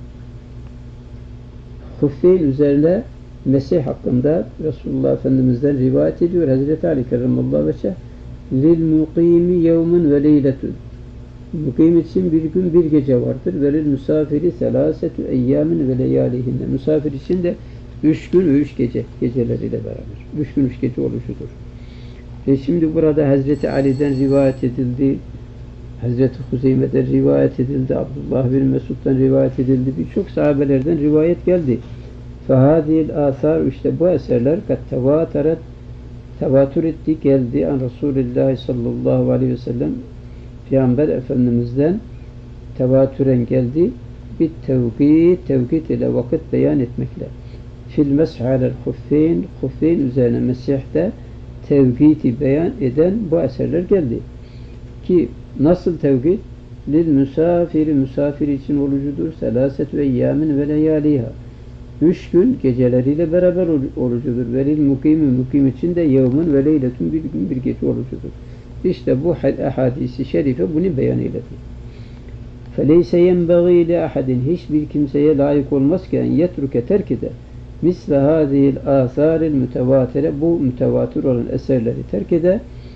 huffeyn üzerine mesih hakkında Resulullah Efendimiz'den rivayet ediyor Hazreti Ali kerramallahu veçh'e. Lil mukimi yevmun ve leyletun, mukim için 1 gün 1 gece vardır. Ve lil misafiri selâsetü eyyâmin ve leyâlihinne, misafir için de 3 gün 3 gece, geceleriyle beraber 3 gün 3 gece oluşudur. Şimdi burada Hazreti Ali'den rivayet edildi, Hazreti Huzeyme'den rivayet edildi, Abdullah bin Mesud'dan rivayet edildi, birçok sahabelerden rivayet geldi. Fehâzihil âthâr, işte bu eserler kat tevatür etti, geldi an Resulullah sallallahu aleyhi ve sellem, Peygamber Efendimiz'den tevatüren geldi. Bir tevkit ile vakit beyan etmekle. Fil mesh alel huffeyn, huffeyn üzerine mesihte tevkiti beyan eden bu eserler geldi. Ki nasıl tevkit? lil misafiri misafir için orucudur. Selasetü eyyamin ve leyaliha. 3 gün geceleriyle beraber orucudur. Velil mukimi mukim için de yevmun ve leyletun bir gün bir gece orucudur. İşte bu hadisi şerife bunu beyan eyledi. فَلَيْسَ يَنْبَغِي لِأَحَدٍ hiçbir kimseye layık olmaz ki en yetruke terk eder. Misle hâzihil âthâril mütevâtere bu mütevatir olan eserleri terk eder.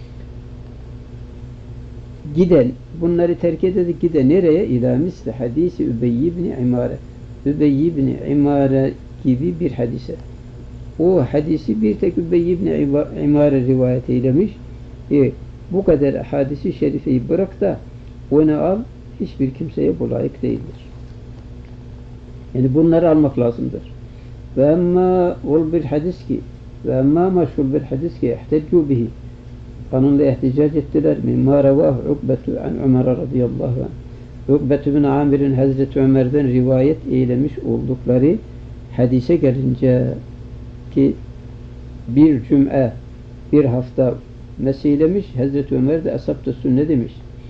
Giden, bunları terk ederek gide nereye? İlâ misli hadisi Übeyy ibn İmâre. Übeyy ibn İmâre gibi bir hadise. O hadisi bir tek Übeyy ibn İmâre rivayet eylemiş. Bu kadar hadisi şerifeyi bırak da onu al, hiçbir kimseye bu layık değildir. Yani bunları almak lazımdır. Ve emma ol bir hadis ki ve emma meşhur bir hadis ki ihteccu bihi kanunla ihticac ettiler. Mimma revahu Ukbetu an Ömer radıyallahu anh. Ukbetu bin Amir'in Hazreti Ömer'den rivayet eylemiş oldukları hadise gelince ki bir cüm'e bir hafta meseylemiş, Hazreti Ömer de ashab-ı sünne demiş.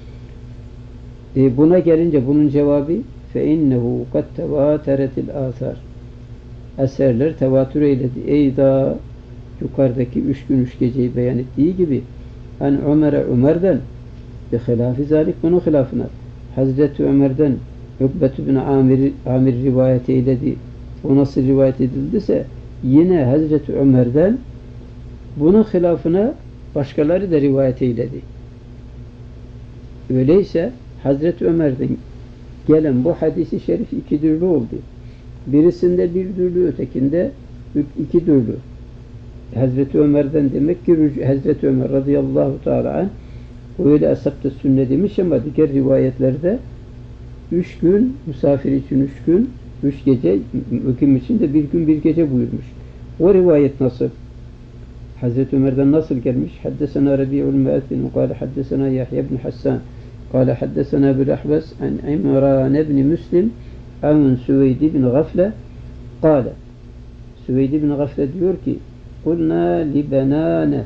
Buna gelince bunun cevabı فَاِنَّهُ قَدْ تَوَاتَرَتِ الْآثَارِ eserler tevatür eyledi. Eyda yukarıdaki 3 gün 3 geceyi beyan ettiği gibi en Ömer'den bi hilâfi zâlik bunun hilafına Hazreti Ömer'den Ukbetü bin Amir rivayet eyledi. O nasıl rivayet edildiyse yine Hazreti Ömer'den bunun hilafına başkaları da rivayet eyledi. Öyleyse Hazreti Ömer'den gelen bu hadisi şerif 2 türlü oldu. Birisinde 1 türlü, ötekinde 2 türlü. Hazreti Ömer'den demek ki Hazreti Ömer radıyallahu teala anh öyle ashab-ı sünne demiş ama diğer rivayetlerde 3 gün misafir için 3 gün 3 gece, mukim için de 1 gün 1 gece buyurmuş. O rivayet nasıl? Hazreti Ömer'den nasıl gelmiş? Haddesena Rabi'ul Müezzin ve kâle haddesena Yahya ibn Hassan kâle haddesena Ebu'l Ahbas an İmran ibn Müslim an Süveyd ibn Gafle kâle Süveyd ibn Gafle diyor ki kulna li benâne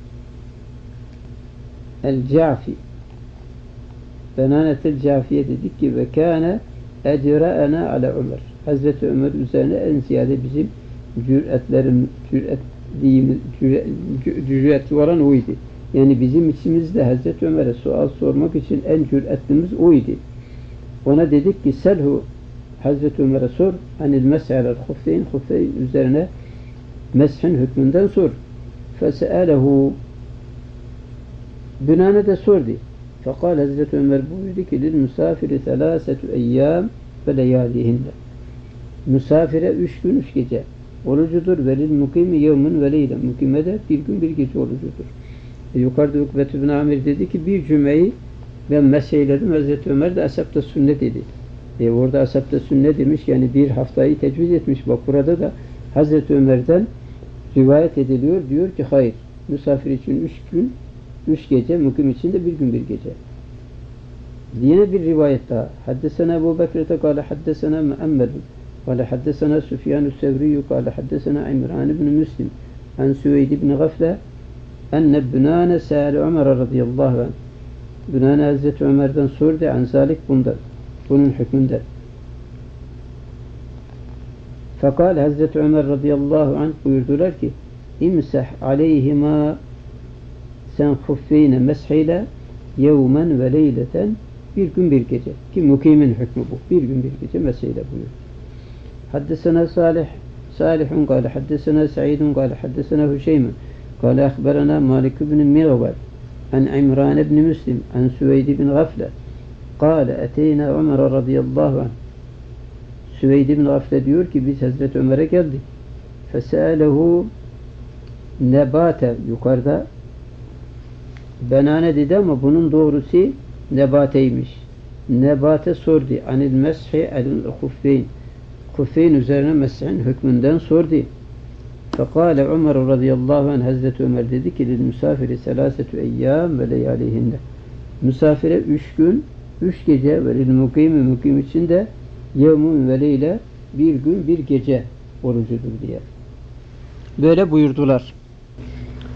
el-Ca'fi Benânetel Cafiye dedik ki ve kâne ecra'ena ala Ömer. Hazreti Ömer üzerine en ziyade bizim cüretli olan oydu. Yani bizim içimizde Hazreti Ömer'e sual sormak için en cüretlimiz oydu. Ona dedik ki selhu Hazreti Ömer'e sor anil mes'alel huffeyn üzerine meshin hükmünden sor. Fese'alehu Bünane de sordu. Fekal Hazreti Ömer buyurdu ki lil misafiri 3 eyyam ve leyalihinne. Misafire 3 gün 3 gece orucudur. Velil mukimi yevmin ve leyle. Mukime de 1 gün 1 gece orucudur. Yukarıda Ukbetü bin Amir dedi ki bir cümeyi ben meseyledim. Hazreti Ömer de ashab-ı sünnet dedi. Orada ashab-ı sünnet demiş yani bir haftayı tecviz etmiş. Bak burada da Hazreti Ömer'den rivayet ediliyor. Diyor ki hayır. Misafir için 3 gün 3 gece, mukim için de 1 gün 1 gece. Yine bir rivayet daha. Haddesena Ebu Bekir'te kâle haddesena Muhammedun kâle haddesena Süfyan-ı Sevriyyü kâle haddesena İmran ibn Müslim an Süveyd ibn Gafle enne Bünane sâle Ömer radıyallahu anh. Bünane Hazreti Ömer'den sordu an zalik bundan. Bunun hükmünden. Fekal Hazreti Ömer radıyallahu anh buyurdular ki imsah aleyhima sen huffeyne meshiyle yevmen ve leyleten 1 gün 1 gece. Ki mukimin hükmü bu. 1 gün 1 gece meshiyle buyur. Haddesena Salihun kâle haddesena Sa'idun kâle haddesena Hüşeymen kâle akberana Malik ibn Miğvel an İmran ibn Müslim an Süveyd ibn Gafle kâle eteyna Ömer radıyallahu anh. Süveyd ibn Gafle diyor ki biz Hazreti Ömer'e geldik. Fesâlehu nebate yukarıda Benane dedi ama bunun doğrusu nebateymiş. Nebate sordu. Anil meshi elil huffeyn. Huffeyn üzerine meshin hükmünden sordu. Fekale Ömer radıyallahu anh Hazreti Ömer dedi ki lil misafiri 3 eyyam ve leyalihinne. Misafire 3 gün 3 gece ve lil mukimi mukim için de yevmun ve leyle 1 gün 1 gece orucudur diye. Böyle buyurdular.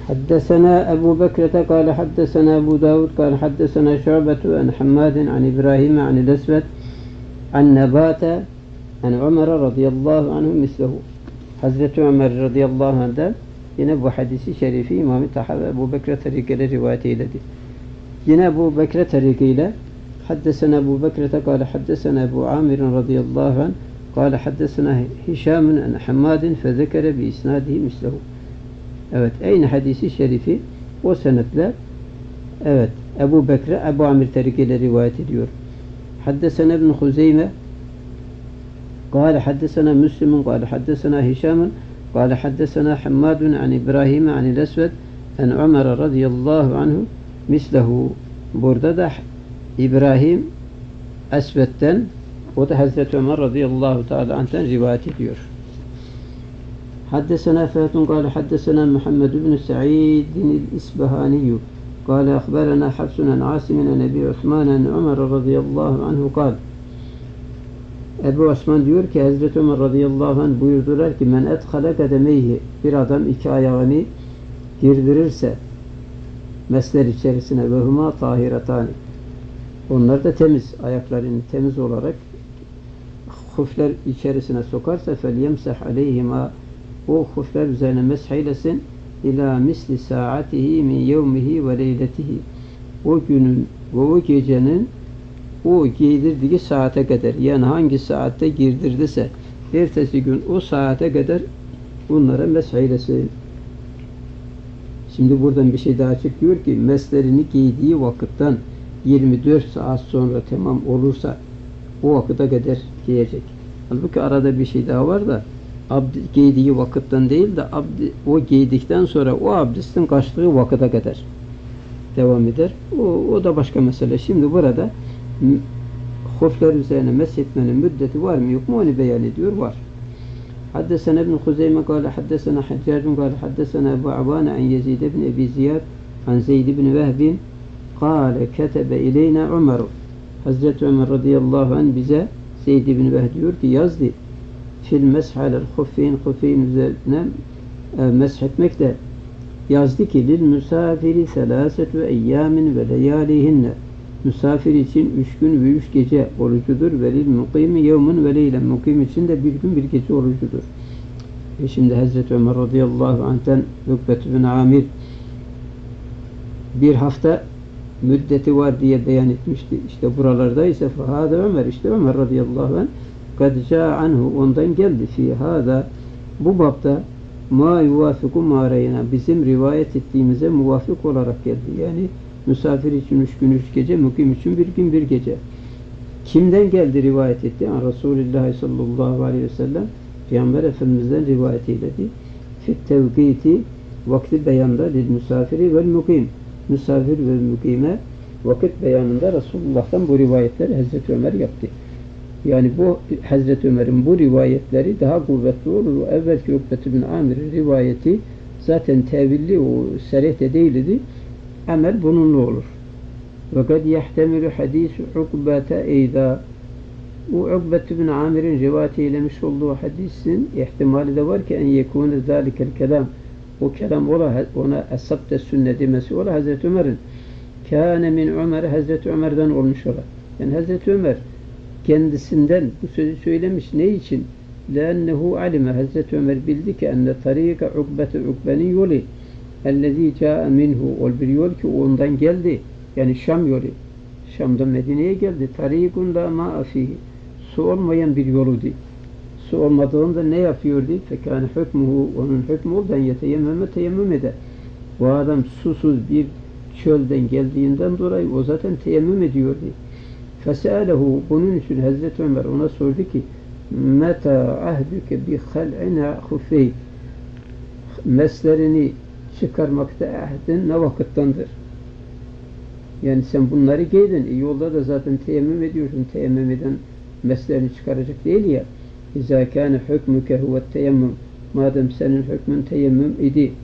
حدثنا أبو بكرة قال حدثنا أبو داود قال حدثنا شعبة عن حماد عن إبراهيم عن الأسود عن نبات عن عمر رضي الله عنه مثله. Hazreti Ömer radıyallahu anh'den yine bu hadisi şerifi İmam-ı Tahavi Ebu Bekre tarikiyle rivayet eyledi. Yine bu Bekre tarikiyle حدثنا أبو بكرة قال حدثنا أبو عامر رضي الله عنه قال حدثنا هشام عن حماد فذكر بإسناده مثله. Evet, aynı hadisi şerifi o senetle evet Ebu Bekre Ebu Amir tarikiyle rivayet ediyor. Haddesena İbn Huzeyme قال حدثنا مسلم قال حدثنا هشام قال حدثنا حماد عن إبراهيم عن الأسود عن عمر رضي الله عنه مثله. Burada da İbrahim Esved'den, o da Hazreti Ömer radıyallahu teala anh'ten rivayet ediyor. Haddesena Fatun قال حدثنا محمد بن سعيد الإسبهاني قال أخبرنا حفص عن عاصم عن أبي عثمان عن عمر رضي الله عنه قال. Ebu Osman diyor ki Hazreti Ömer radıyallahu anh buyurdular ki men edhale kademeyhi, bir adam iki ayağını girdirirse mesler içerisine ve huma tahiratani, onlar da temiz, ayaklarını temiz olarak hufler içerisine sokarsa felyemsah aleyhima, o hufler üzerine mesheylesin ila misli saatihi min yevmihi ve leyletihi, o günün ve o gecenin o giydirdiği saate kadar, yani hangi saatte girdirdiyse ertesi gün o saate kadar bunlara mesheylesin. Şimdi buradan bir şey daha çıkıyor ki meslerini giydiği vakitten 24 saat sonra tamam olursa o vakıta kadar giyecek. Halbuki arada bir şey daha var da giydiği vakitten değil de o giydikten sonra o abdestin kaçtığı vakıta kadar devam eder. O da başka mesele. Şimdi burada hufler üzerine meshetmenin müddeti var mı yok mu onu beyan ediyor. Var. حدثنا ابن خزيمة قال حدثنا حجاج قال حدثنا أبو عوان عن يزيد بن أبي زياد عن زيد بن وهب قال كتب إلينا عمر. Hazreti Ömer radıyallahu anh bize Zeyd ibn Vehb diyor ki yazdı. Fil mesh'alel huffeyn, huffeyn üzerine meshetmekte yazdı ki lil misafiri selasetu eyyamin ve leyalihinne, misafir için 3 gün ve 3 gece orucudur. Ve lil mukimi yevmun ve leylen, mukim için de bir gün bir gece orucudur. Şimdi Hazreti Ömer radıyallahu anh'ten Ukbet bin Amir bir hafta müddeti var diye beyan etmişti. İşte buralarda ise fahada Ömer, işte Ömer radıyallahu anh kad ca'a anhu, ondan geldi fi hada, bu babda ma yuvafiku ma reyna, bizim rivayet ettiğimize muvafık olarak geldi. Yani misafir için 3 gün 3 gece, mukim için bir gün bir gece. Kimden geldi rivayet etti? Yani Resulullah sallallahu aleyhi ve sellem Peygamber Efendimiz'den rivayet eyledi. Fit tevkiti, vakti beyanda lil misafiri vel mukim, misafir ve mukime vakit beyanında Resulullah'tan bu rivayetleri Hazreti Ömer yaptı. Yani bu Hazreti Ömer'in bu rivayetleri daha kuvvetli olur. O evvelki Ukbet bin Amir'in rivayeti zaten tevilli, o serihte değildi. Amel bununla olur. Ve kad yehtemilu hadisu Ukbete eyda, o Ukbet bin Amir'in rivayet eylemiş olduğu hadisin ihtimali de var ki en yekûne zâlikel kelam, o kelam ona esabte sünne demesi ola Hazreti Ömer'in kâne min Ömer, Hazreti Ömer'den olmuş ola. Yani Hazreti Ömer kendisinden bu sözü söylemiş. Ne için? لَاَنَّهُ alime, Hazreti Ömer bildi ki enne tarika Ukbe'nin yolu ellezî câe minhu, ol bir yol ki ondan geldi. Yani Şam yolu. Şam'dan Medine'ye geldi. Tarikun la ma'a fihi, su olmayan bir yoluydu. Su olmadığında ne yapıyordu? Fekâne hükmuhu, onun hükmü oldan yeteyemmeme, teyemmüm eder. Bu adam susuz bir çölden geldiğinden dolayı o zaten teyemmüm ediyordu. Fesâlehu, bunun için Hazreti Ömer ona sordu ki meta ahdüke bi hal'ina huffey, meslerini çıkarmakta ahdin ne vakittandır? Yani sen bunları giydin, yolda da zaten teyemmüm ediyorsun, teyemmüm eden meslerini çıkaracak değil ya. İzâ kâne hükmüke huvet teyemmüm, madem senin hükmün teyemmüm idi,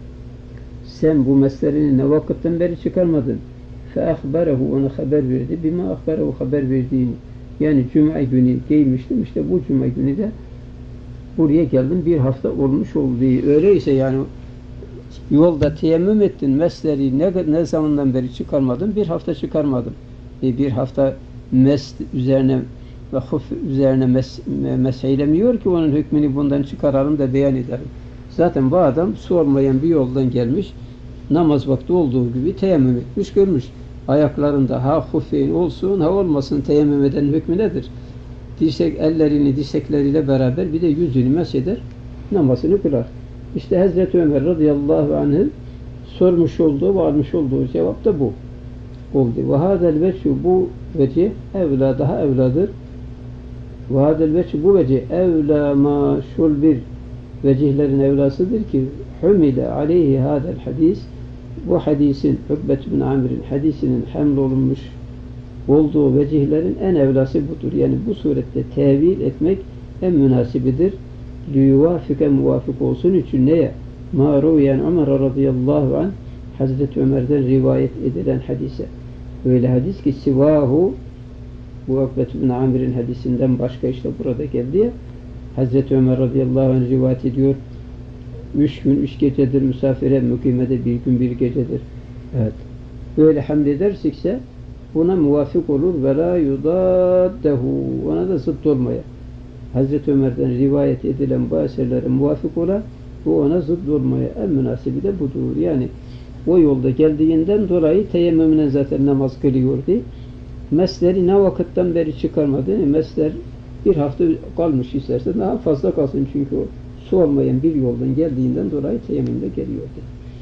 sen bu meslerini ne vakitten beri çıkarmadın? فَاَخْبَرَهُ, ona haber verdi. Bima اَخْبَرَهُ, haber verdiğini. Yani Cuma günü giymiştim. İşte bu Cuma günü de buraya geldim. Bir hafta olmuş oldu. Öyleyse yani Yolda teyemmüm ettin, mesleri ne zamandan beri çıkarmadın? Bir hafta çıkarmadım. Bir hafta mes üzerine ve huf üzerine meseylemiyor ki onun hükmünü bundan çıkaralım da beyan edelim. Zaten bu adam su olmayan bir yoldan gelmiş, namaz vakti olduğu gibi teyemmüm etmiş, görmüş. Ayaklarında ha hufeyn olsun ha olmasın teyemmüm eden hükmü nedir? Ellerini dirsekleriyle beraber bir de yüzünü mesheder, namazını kılar. İşte Hazreti Ömer radıyallahu anh'ın sormuş olduğu, varmış olduğu cevap da bu oldu. Ve hadel veçhu, bu vecih evla, daha evladır. Ve hadel veçhu, bu vecih evla maşul bir vecihlerin evlasıdır ki humile aleyhi hadel hadis, bu hadisin Ukbet bin Amir'in hadisinin hamlolunmuş olduğu vecihlerin en evlası budur. Yani bu surette tevil etmek en münasibidir. Liyuvafike muvafık olsun için neye? Ma ruyen Ömer radıyallahu anh, Hazreti Ömer'den rivayet edilen hadise. Öyle hadis ki sivahu, bu Ukbet bin Amir'in hadisinden başka işte burada geldi ya, Hazreti Ömer radıyallahu anh rivayet ediyor. 3 gün 3 gecedir misafire, mukimede 1 gün 1 gecedir. Evet. Böyle hamd edersikse buna muvafık olur ve la yudaddehu, ona da zıt olmaya. Hazreti Ömer'den rivayet edilen bu eserlere muvafık olan, bu ona zıt olmaya. En münasibi de budur. Yani o yolda geldiğinden dolayı teyemmümüne zaten namaz kılıyordu. Mesleri ne vakitten beri çıkarmadı. Mesler bir hafta kalmış isterse daha fazla kalsın. Çünkü o su olmayan bir yoldan geldiğinden dolayı teyemmümle geliyordu.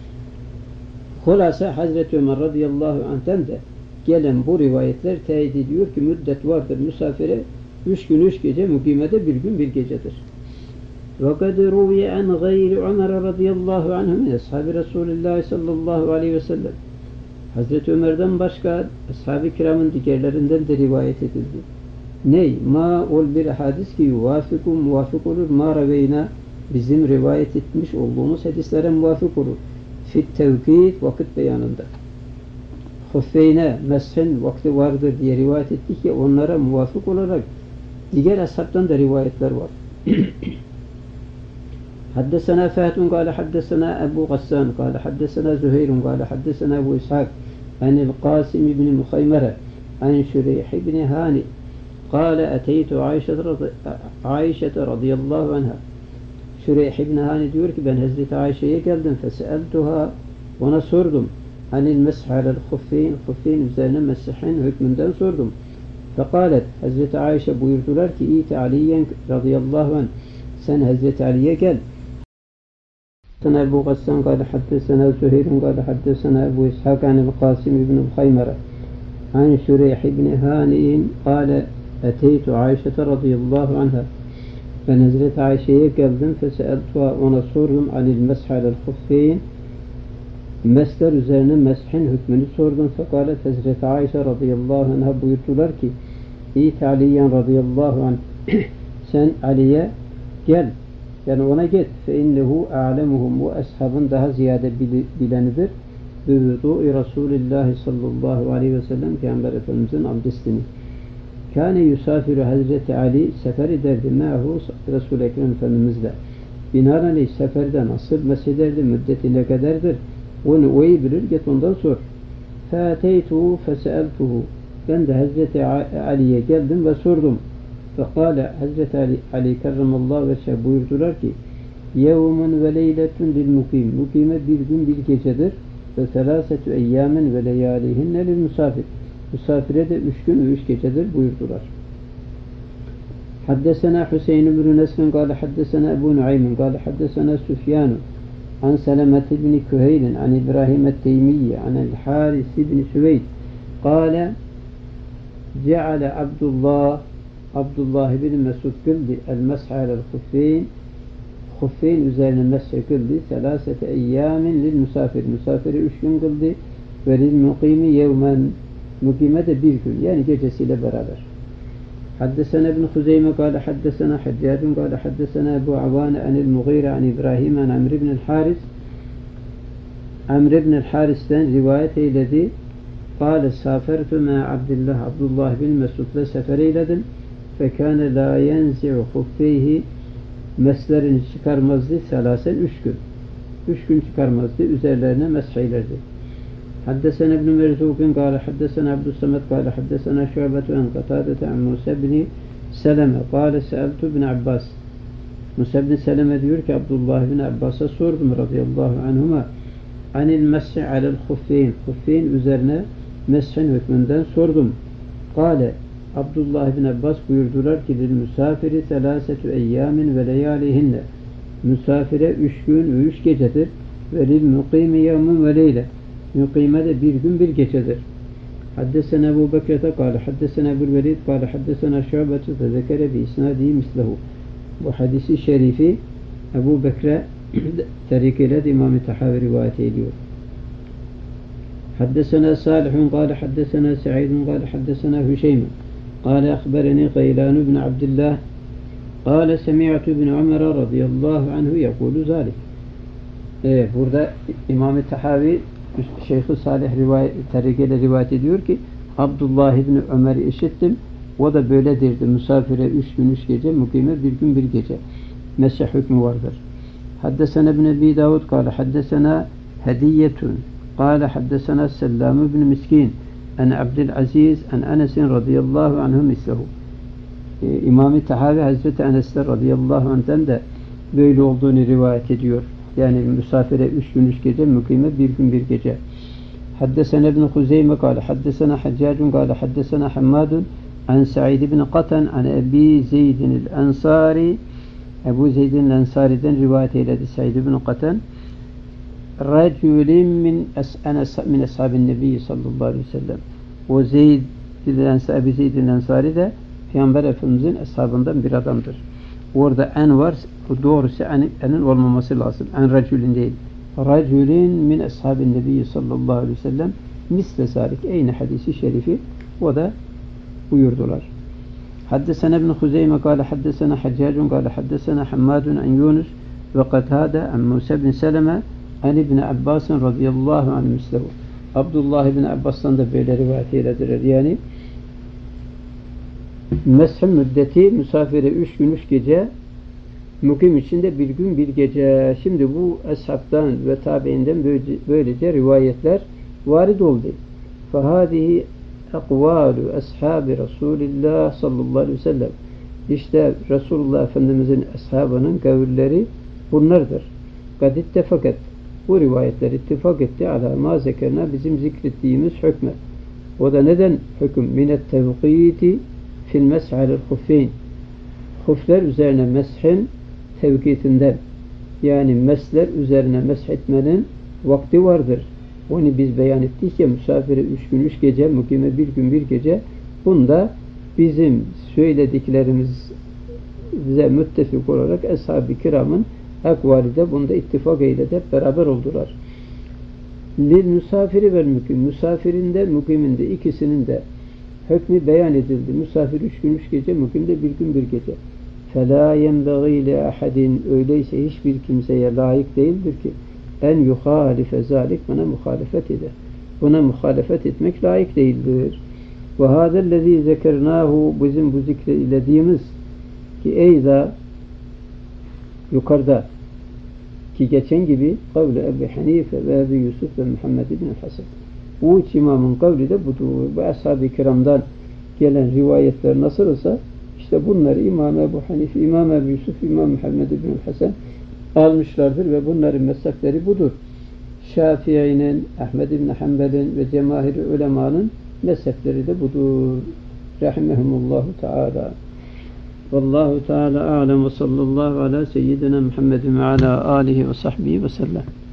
Hulasa Hazreti Ömer radıyallahu anh'ten de gelen bu rivayetler teyit ediyor ki müddet vardır misafire 3 gün 3 gece, mukimede 1 gün 1 gecedir. وَقَدْ رُوِيَ عَنْ غَيْرِ عُمَرَ رَضِيَ اللّٰهُ عَنْهُ مِنْ أَصْحَابِ رَسُولِ اللّٰهِ sallallahu aleyhi ve sellem. Hazreti Ömer'den başka ashab-ı kiramın diğerlerinden de rivayet edildi. Ney? Ma ol bir hadis ki yuvafikum, muvafık olur. Ma reveyna, bizim rivayet etmiş olduğumuz hadislere muvafık olur. Fit tevkid, vakit beyanında. Huffeyne, meshen vakti vardır diye rivayet ettik ya, onlara muvafık olarak diğer ashabtan da rivayetler var. حدثنا فهد قال حدثنا أبو غسان قال حدثنا زهير قال حدثنا أبو إسحاق عن القاسم بن مخيمرة عن شريح بن هاني قال أتيت عائشة رضي الله عنها. Şureyh ibn Hani diyor ki ben Hazreti Ayşe'ye geldim, feseeltuha, ona sordum. Anil mesh'alel huffeyn üzerine meshin hükmünden sordum. Fekalet, Hazreti Ayşe buyurdular ki İti Aliyen radıyallahu anh, sen Hazreti Ali'ye gel. Sana Ebu Gassan kâle haddesena Züheyr'in kâle haddesena Ebu İshak anil Qasim ibn Khaymara an Şureyh ibn Hani'in kâle eteytu Ayşe radıyallahu anha. Ben Hazreti Ayşe'ye geldim, feseeltuha, ona sordum, anil mesh'alel huffeyn, mesler üzerine meshin hükmünü sordum. Fekalet, Hazreti Ayşe radıyallahu anh'a buyurdular ki İt Aliyen radıyallahu anh, sen Ali'ye gel, yani ona git. Fe innehu a'lemuhum, bu ashabın daha ziyade bilenidir. Bivdu'i Resulillahi sallallahu aleyhi ve sellem, Peygamber Efendimizin abdestini. Kâne yusafiru, Hazreti Ali sefer ederdi me'hu Resul-i Ekrem Efendimizle. Binaenaleyh seferde nasıl mesederdi, müddeti ne kadardır, onu o iyi bilir, git ondan sor. Fâteytuhu feseeltuhu, ben de Hazreti Ali'ye geldim ve sordum. Fekâle, Hazreti Ali kerramallahu veçhe buyurdular ki yevmun ve leyletun lil mukim, mukime 1 gün 1 gecedir ve selâsetü eyyâmen ve leyâlihinne lil misafir, misafire de 3 gün ve 3 gecedir buyurdular. Haddesena Hüseyin ibn Nesrin kâle haddesena Ebu Nuaymin kâle haddesena Süfyanu an Selamet ibn Küheylin an İbrahim et-Teymiyye an el-Haris ibn Süveyd kâle ceale Abdullah ibn Mesud kıldı el-mesh'alel huffeyn üzerine mesh kıldı selasete eyyamin lil misafir, misafiri 3 gün kıldı ve lil mukimi yevmen, mukime de 1 gün, yani gecesiyle beraber. Haddesena ibn Huzeyme kâle haddesena Haccâdun kâle haddesena Ebu Avâne anil Mughire an İbrahim an Amr ibn el-Haris, Amr ibn el-Haris'ten rivayet eyledi. Kâle safertu ma Abdullah bin Mesud'la sefer eyledim. Fekâne lâ yenzi'u huffeyhi, meslerini çıkarmazdı selasen 3 gün. 3 gün çıkarmazdı. Üzerlerine mesheylerdi. Haddesena İbn Merzuq'un kâle haddesena Abdüssamet kâle haddesena Şu'betu en Katâdete en Musa bin Seleme kâle seeltu ibn Abbas. Musa bin Seleme diyor ki Abdullah bin Abbas'a sordum radıyallahu anhuma anil meshi alel huffeyn, huffeyn üzerine meshin hükmünden sordum. Kâle Abdullah bin Abbas buyurdular ki lil misafiri selâsetü eyyamin ve leyâlihinne, misafire 3 gün ve 3 gecedir ve lil mukîmi yevmun ve leyle, mukîme de 1 gün 1 gecedir. Haddesena Ebu Bekir'e kâle haddesena Ebu'l Velid kâle haddesena Şu'betu fezekere bi isnâdî mislehu. Bu hadisi şerifi Ebu Bekir'e tarikiyle İmam-ı Tahavi rivayet ediyor. Haddesena Salihun kâle haddesena Sa'idun kâle haddesena Hüşeym kâle akhbereni Gaylan ibn Abdillah kâle semi'tu ibn Ömer radıyallahu anhu yekûlu zâlik. Burada İmam-ı Tahavi Şeyh-i Salih tarikiyle rivayet ediyor ki Abdullah ibn Ömer'i işittim. O da böyle derdi. Misafire 3 gün 3 gece, mukime 1 gün 1 gece. Mesih hükmü vardır. Haddesena ibn Ebi Davud kâle haddesena Hediyetun kâle haddesena Sellam ibn Miskin en Abdülaziz en Enes'in radıyallahu anhu mislehu. İmam-ı Tahavi Hazreti Enes'ler radıyallahu anh'ten de böyle olduğunu rivayet ediyor. Yani misafire 3 gün 3 gece, mukime 1 gün 1 gece. Haddesena ibn Huzeyme kâle haddesena Haccacun kâle haddesena Hammadun an Sa'id ibn Qatan an Ebi Zeydin el-Ensari, Ebu Zeydin el-Ensari'den rivayet eyledi Sa'id ibn Qatan racülin min ashabin nebi sallallahu aleyhi ve sellem. O Ebu Zeyd el-Ensari de Peygamber Efendimizin ashabından bir adamdır. Orada en var, doğrusu enin olmaması lazım. En racülin değil. Racülin min ashabin nebi sallallahu aleyhi ve sellem misle zalik. Eyni hadisi şerifi o da buyurdular. Haddesena ibn Huzeyme kâle haddesena Haccacun kâle haddesena Hammadun en Yunus ve Katâde en Musa bin Seleme en İbn Abbas'ın radıyallahu anh mislehu. Abdullah ibn Abbas'tan da böyle rivayet eylediler. Yani mesh müddeti misafire 3 gün 3 gece, mukim içinde 1 gün 1 gece. Şimdi bu ashabtan ve tabiinden böylece rivayetler varid oldu. Fahadihi ekvalu ashabi Resulillah sallallahu aleyhi ve sellem. İşte Resulullah Efendimizin ashabının kavulleri bunlardır. Kad ittefakat. Bu rivayetler ittifak etti ala ma zekerna, bizim zikrettiğimiz hükme. O da neden hüküm? Minet tevkiti fil mesh alel huffeyn. Hufler üzerine meshin tevkitinden. Yani mesler üzerine mesh etmenin vakti vardır. Onu biz beyan ettik ya, misafire 3 gün 3 gece, mukime 1 gün 1 gece. Bunda bizim söylediklerimiz bize müttefik olarak ashab-ı kiramın ekvali de bunda ittifak eyledi, hep beraber oldular. Lil misafiri vel mukim, misafirinde mukiminde ikisinin de hükmü beyan edildi. Misafir 3 gün 3 gece, mukimde 1 gün 1 gece. فَلَا يَنْبَغِي لِأَحَدٍ, öyleyse hiçbir kimseye layık değildir ki en yuhalife zalik, buna muhalefet eder. Buna muhalefet etmek layık değildir. Ve hâzellezî zekernâhu, bizim bu zikrediğimiz ki eyza yukarıda ki geçen gibi kavli Ebu Hanife ve Ebu Yusuf ve Muhammed ibn Hasan. Bu üç imamın kavli de budur. Bu ashab-ı kiramdan gelen rivayetler nasılsa işte bunları İmam Ebu Hanife, İmam Ebu Yusuf, İmam Muhammed ibn Hasan almışlardır ve bunların mezhepleri budur. Şafii'nin, Ahmed ibn Hanbel'in ve cemahir ulemanın mezhepleri de budur. Rahimehumullahu Teala. Vallahu Teala a'lem ve sallallahu ala seyyidina Muhammedin ve ala alihi ve sahbihi ve sellem.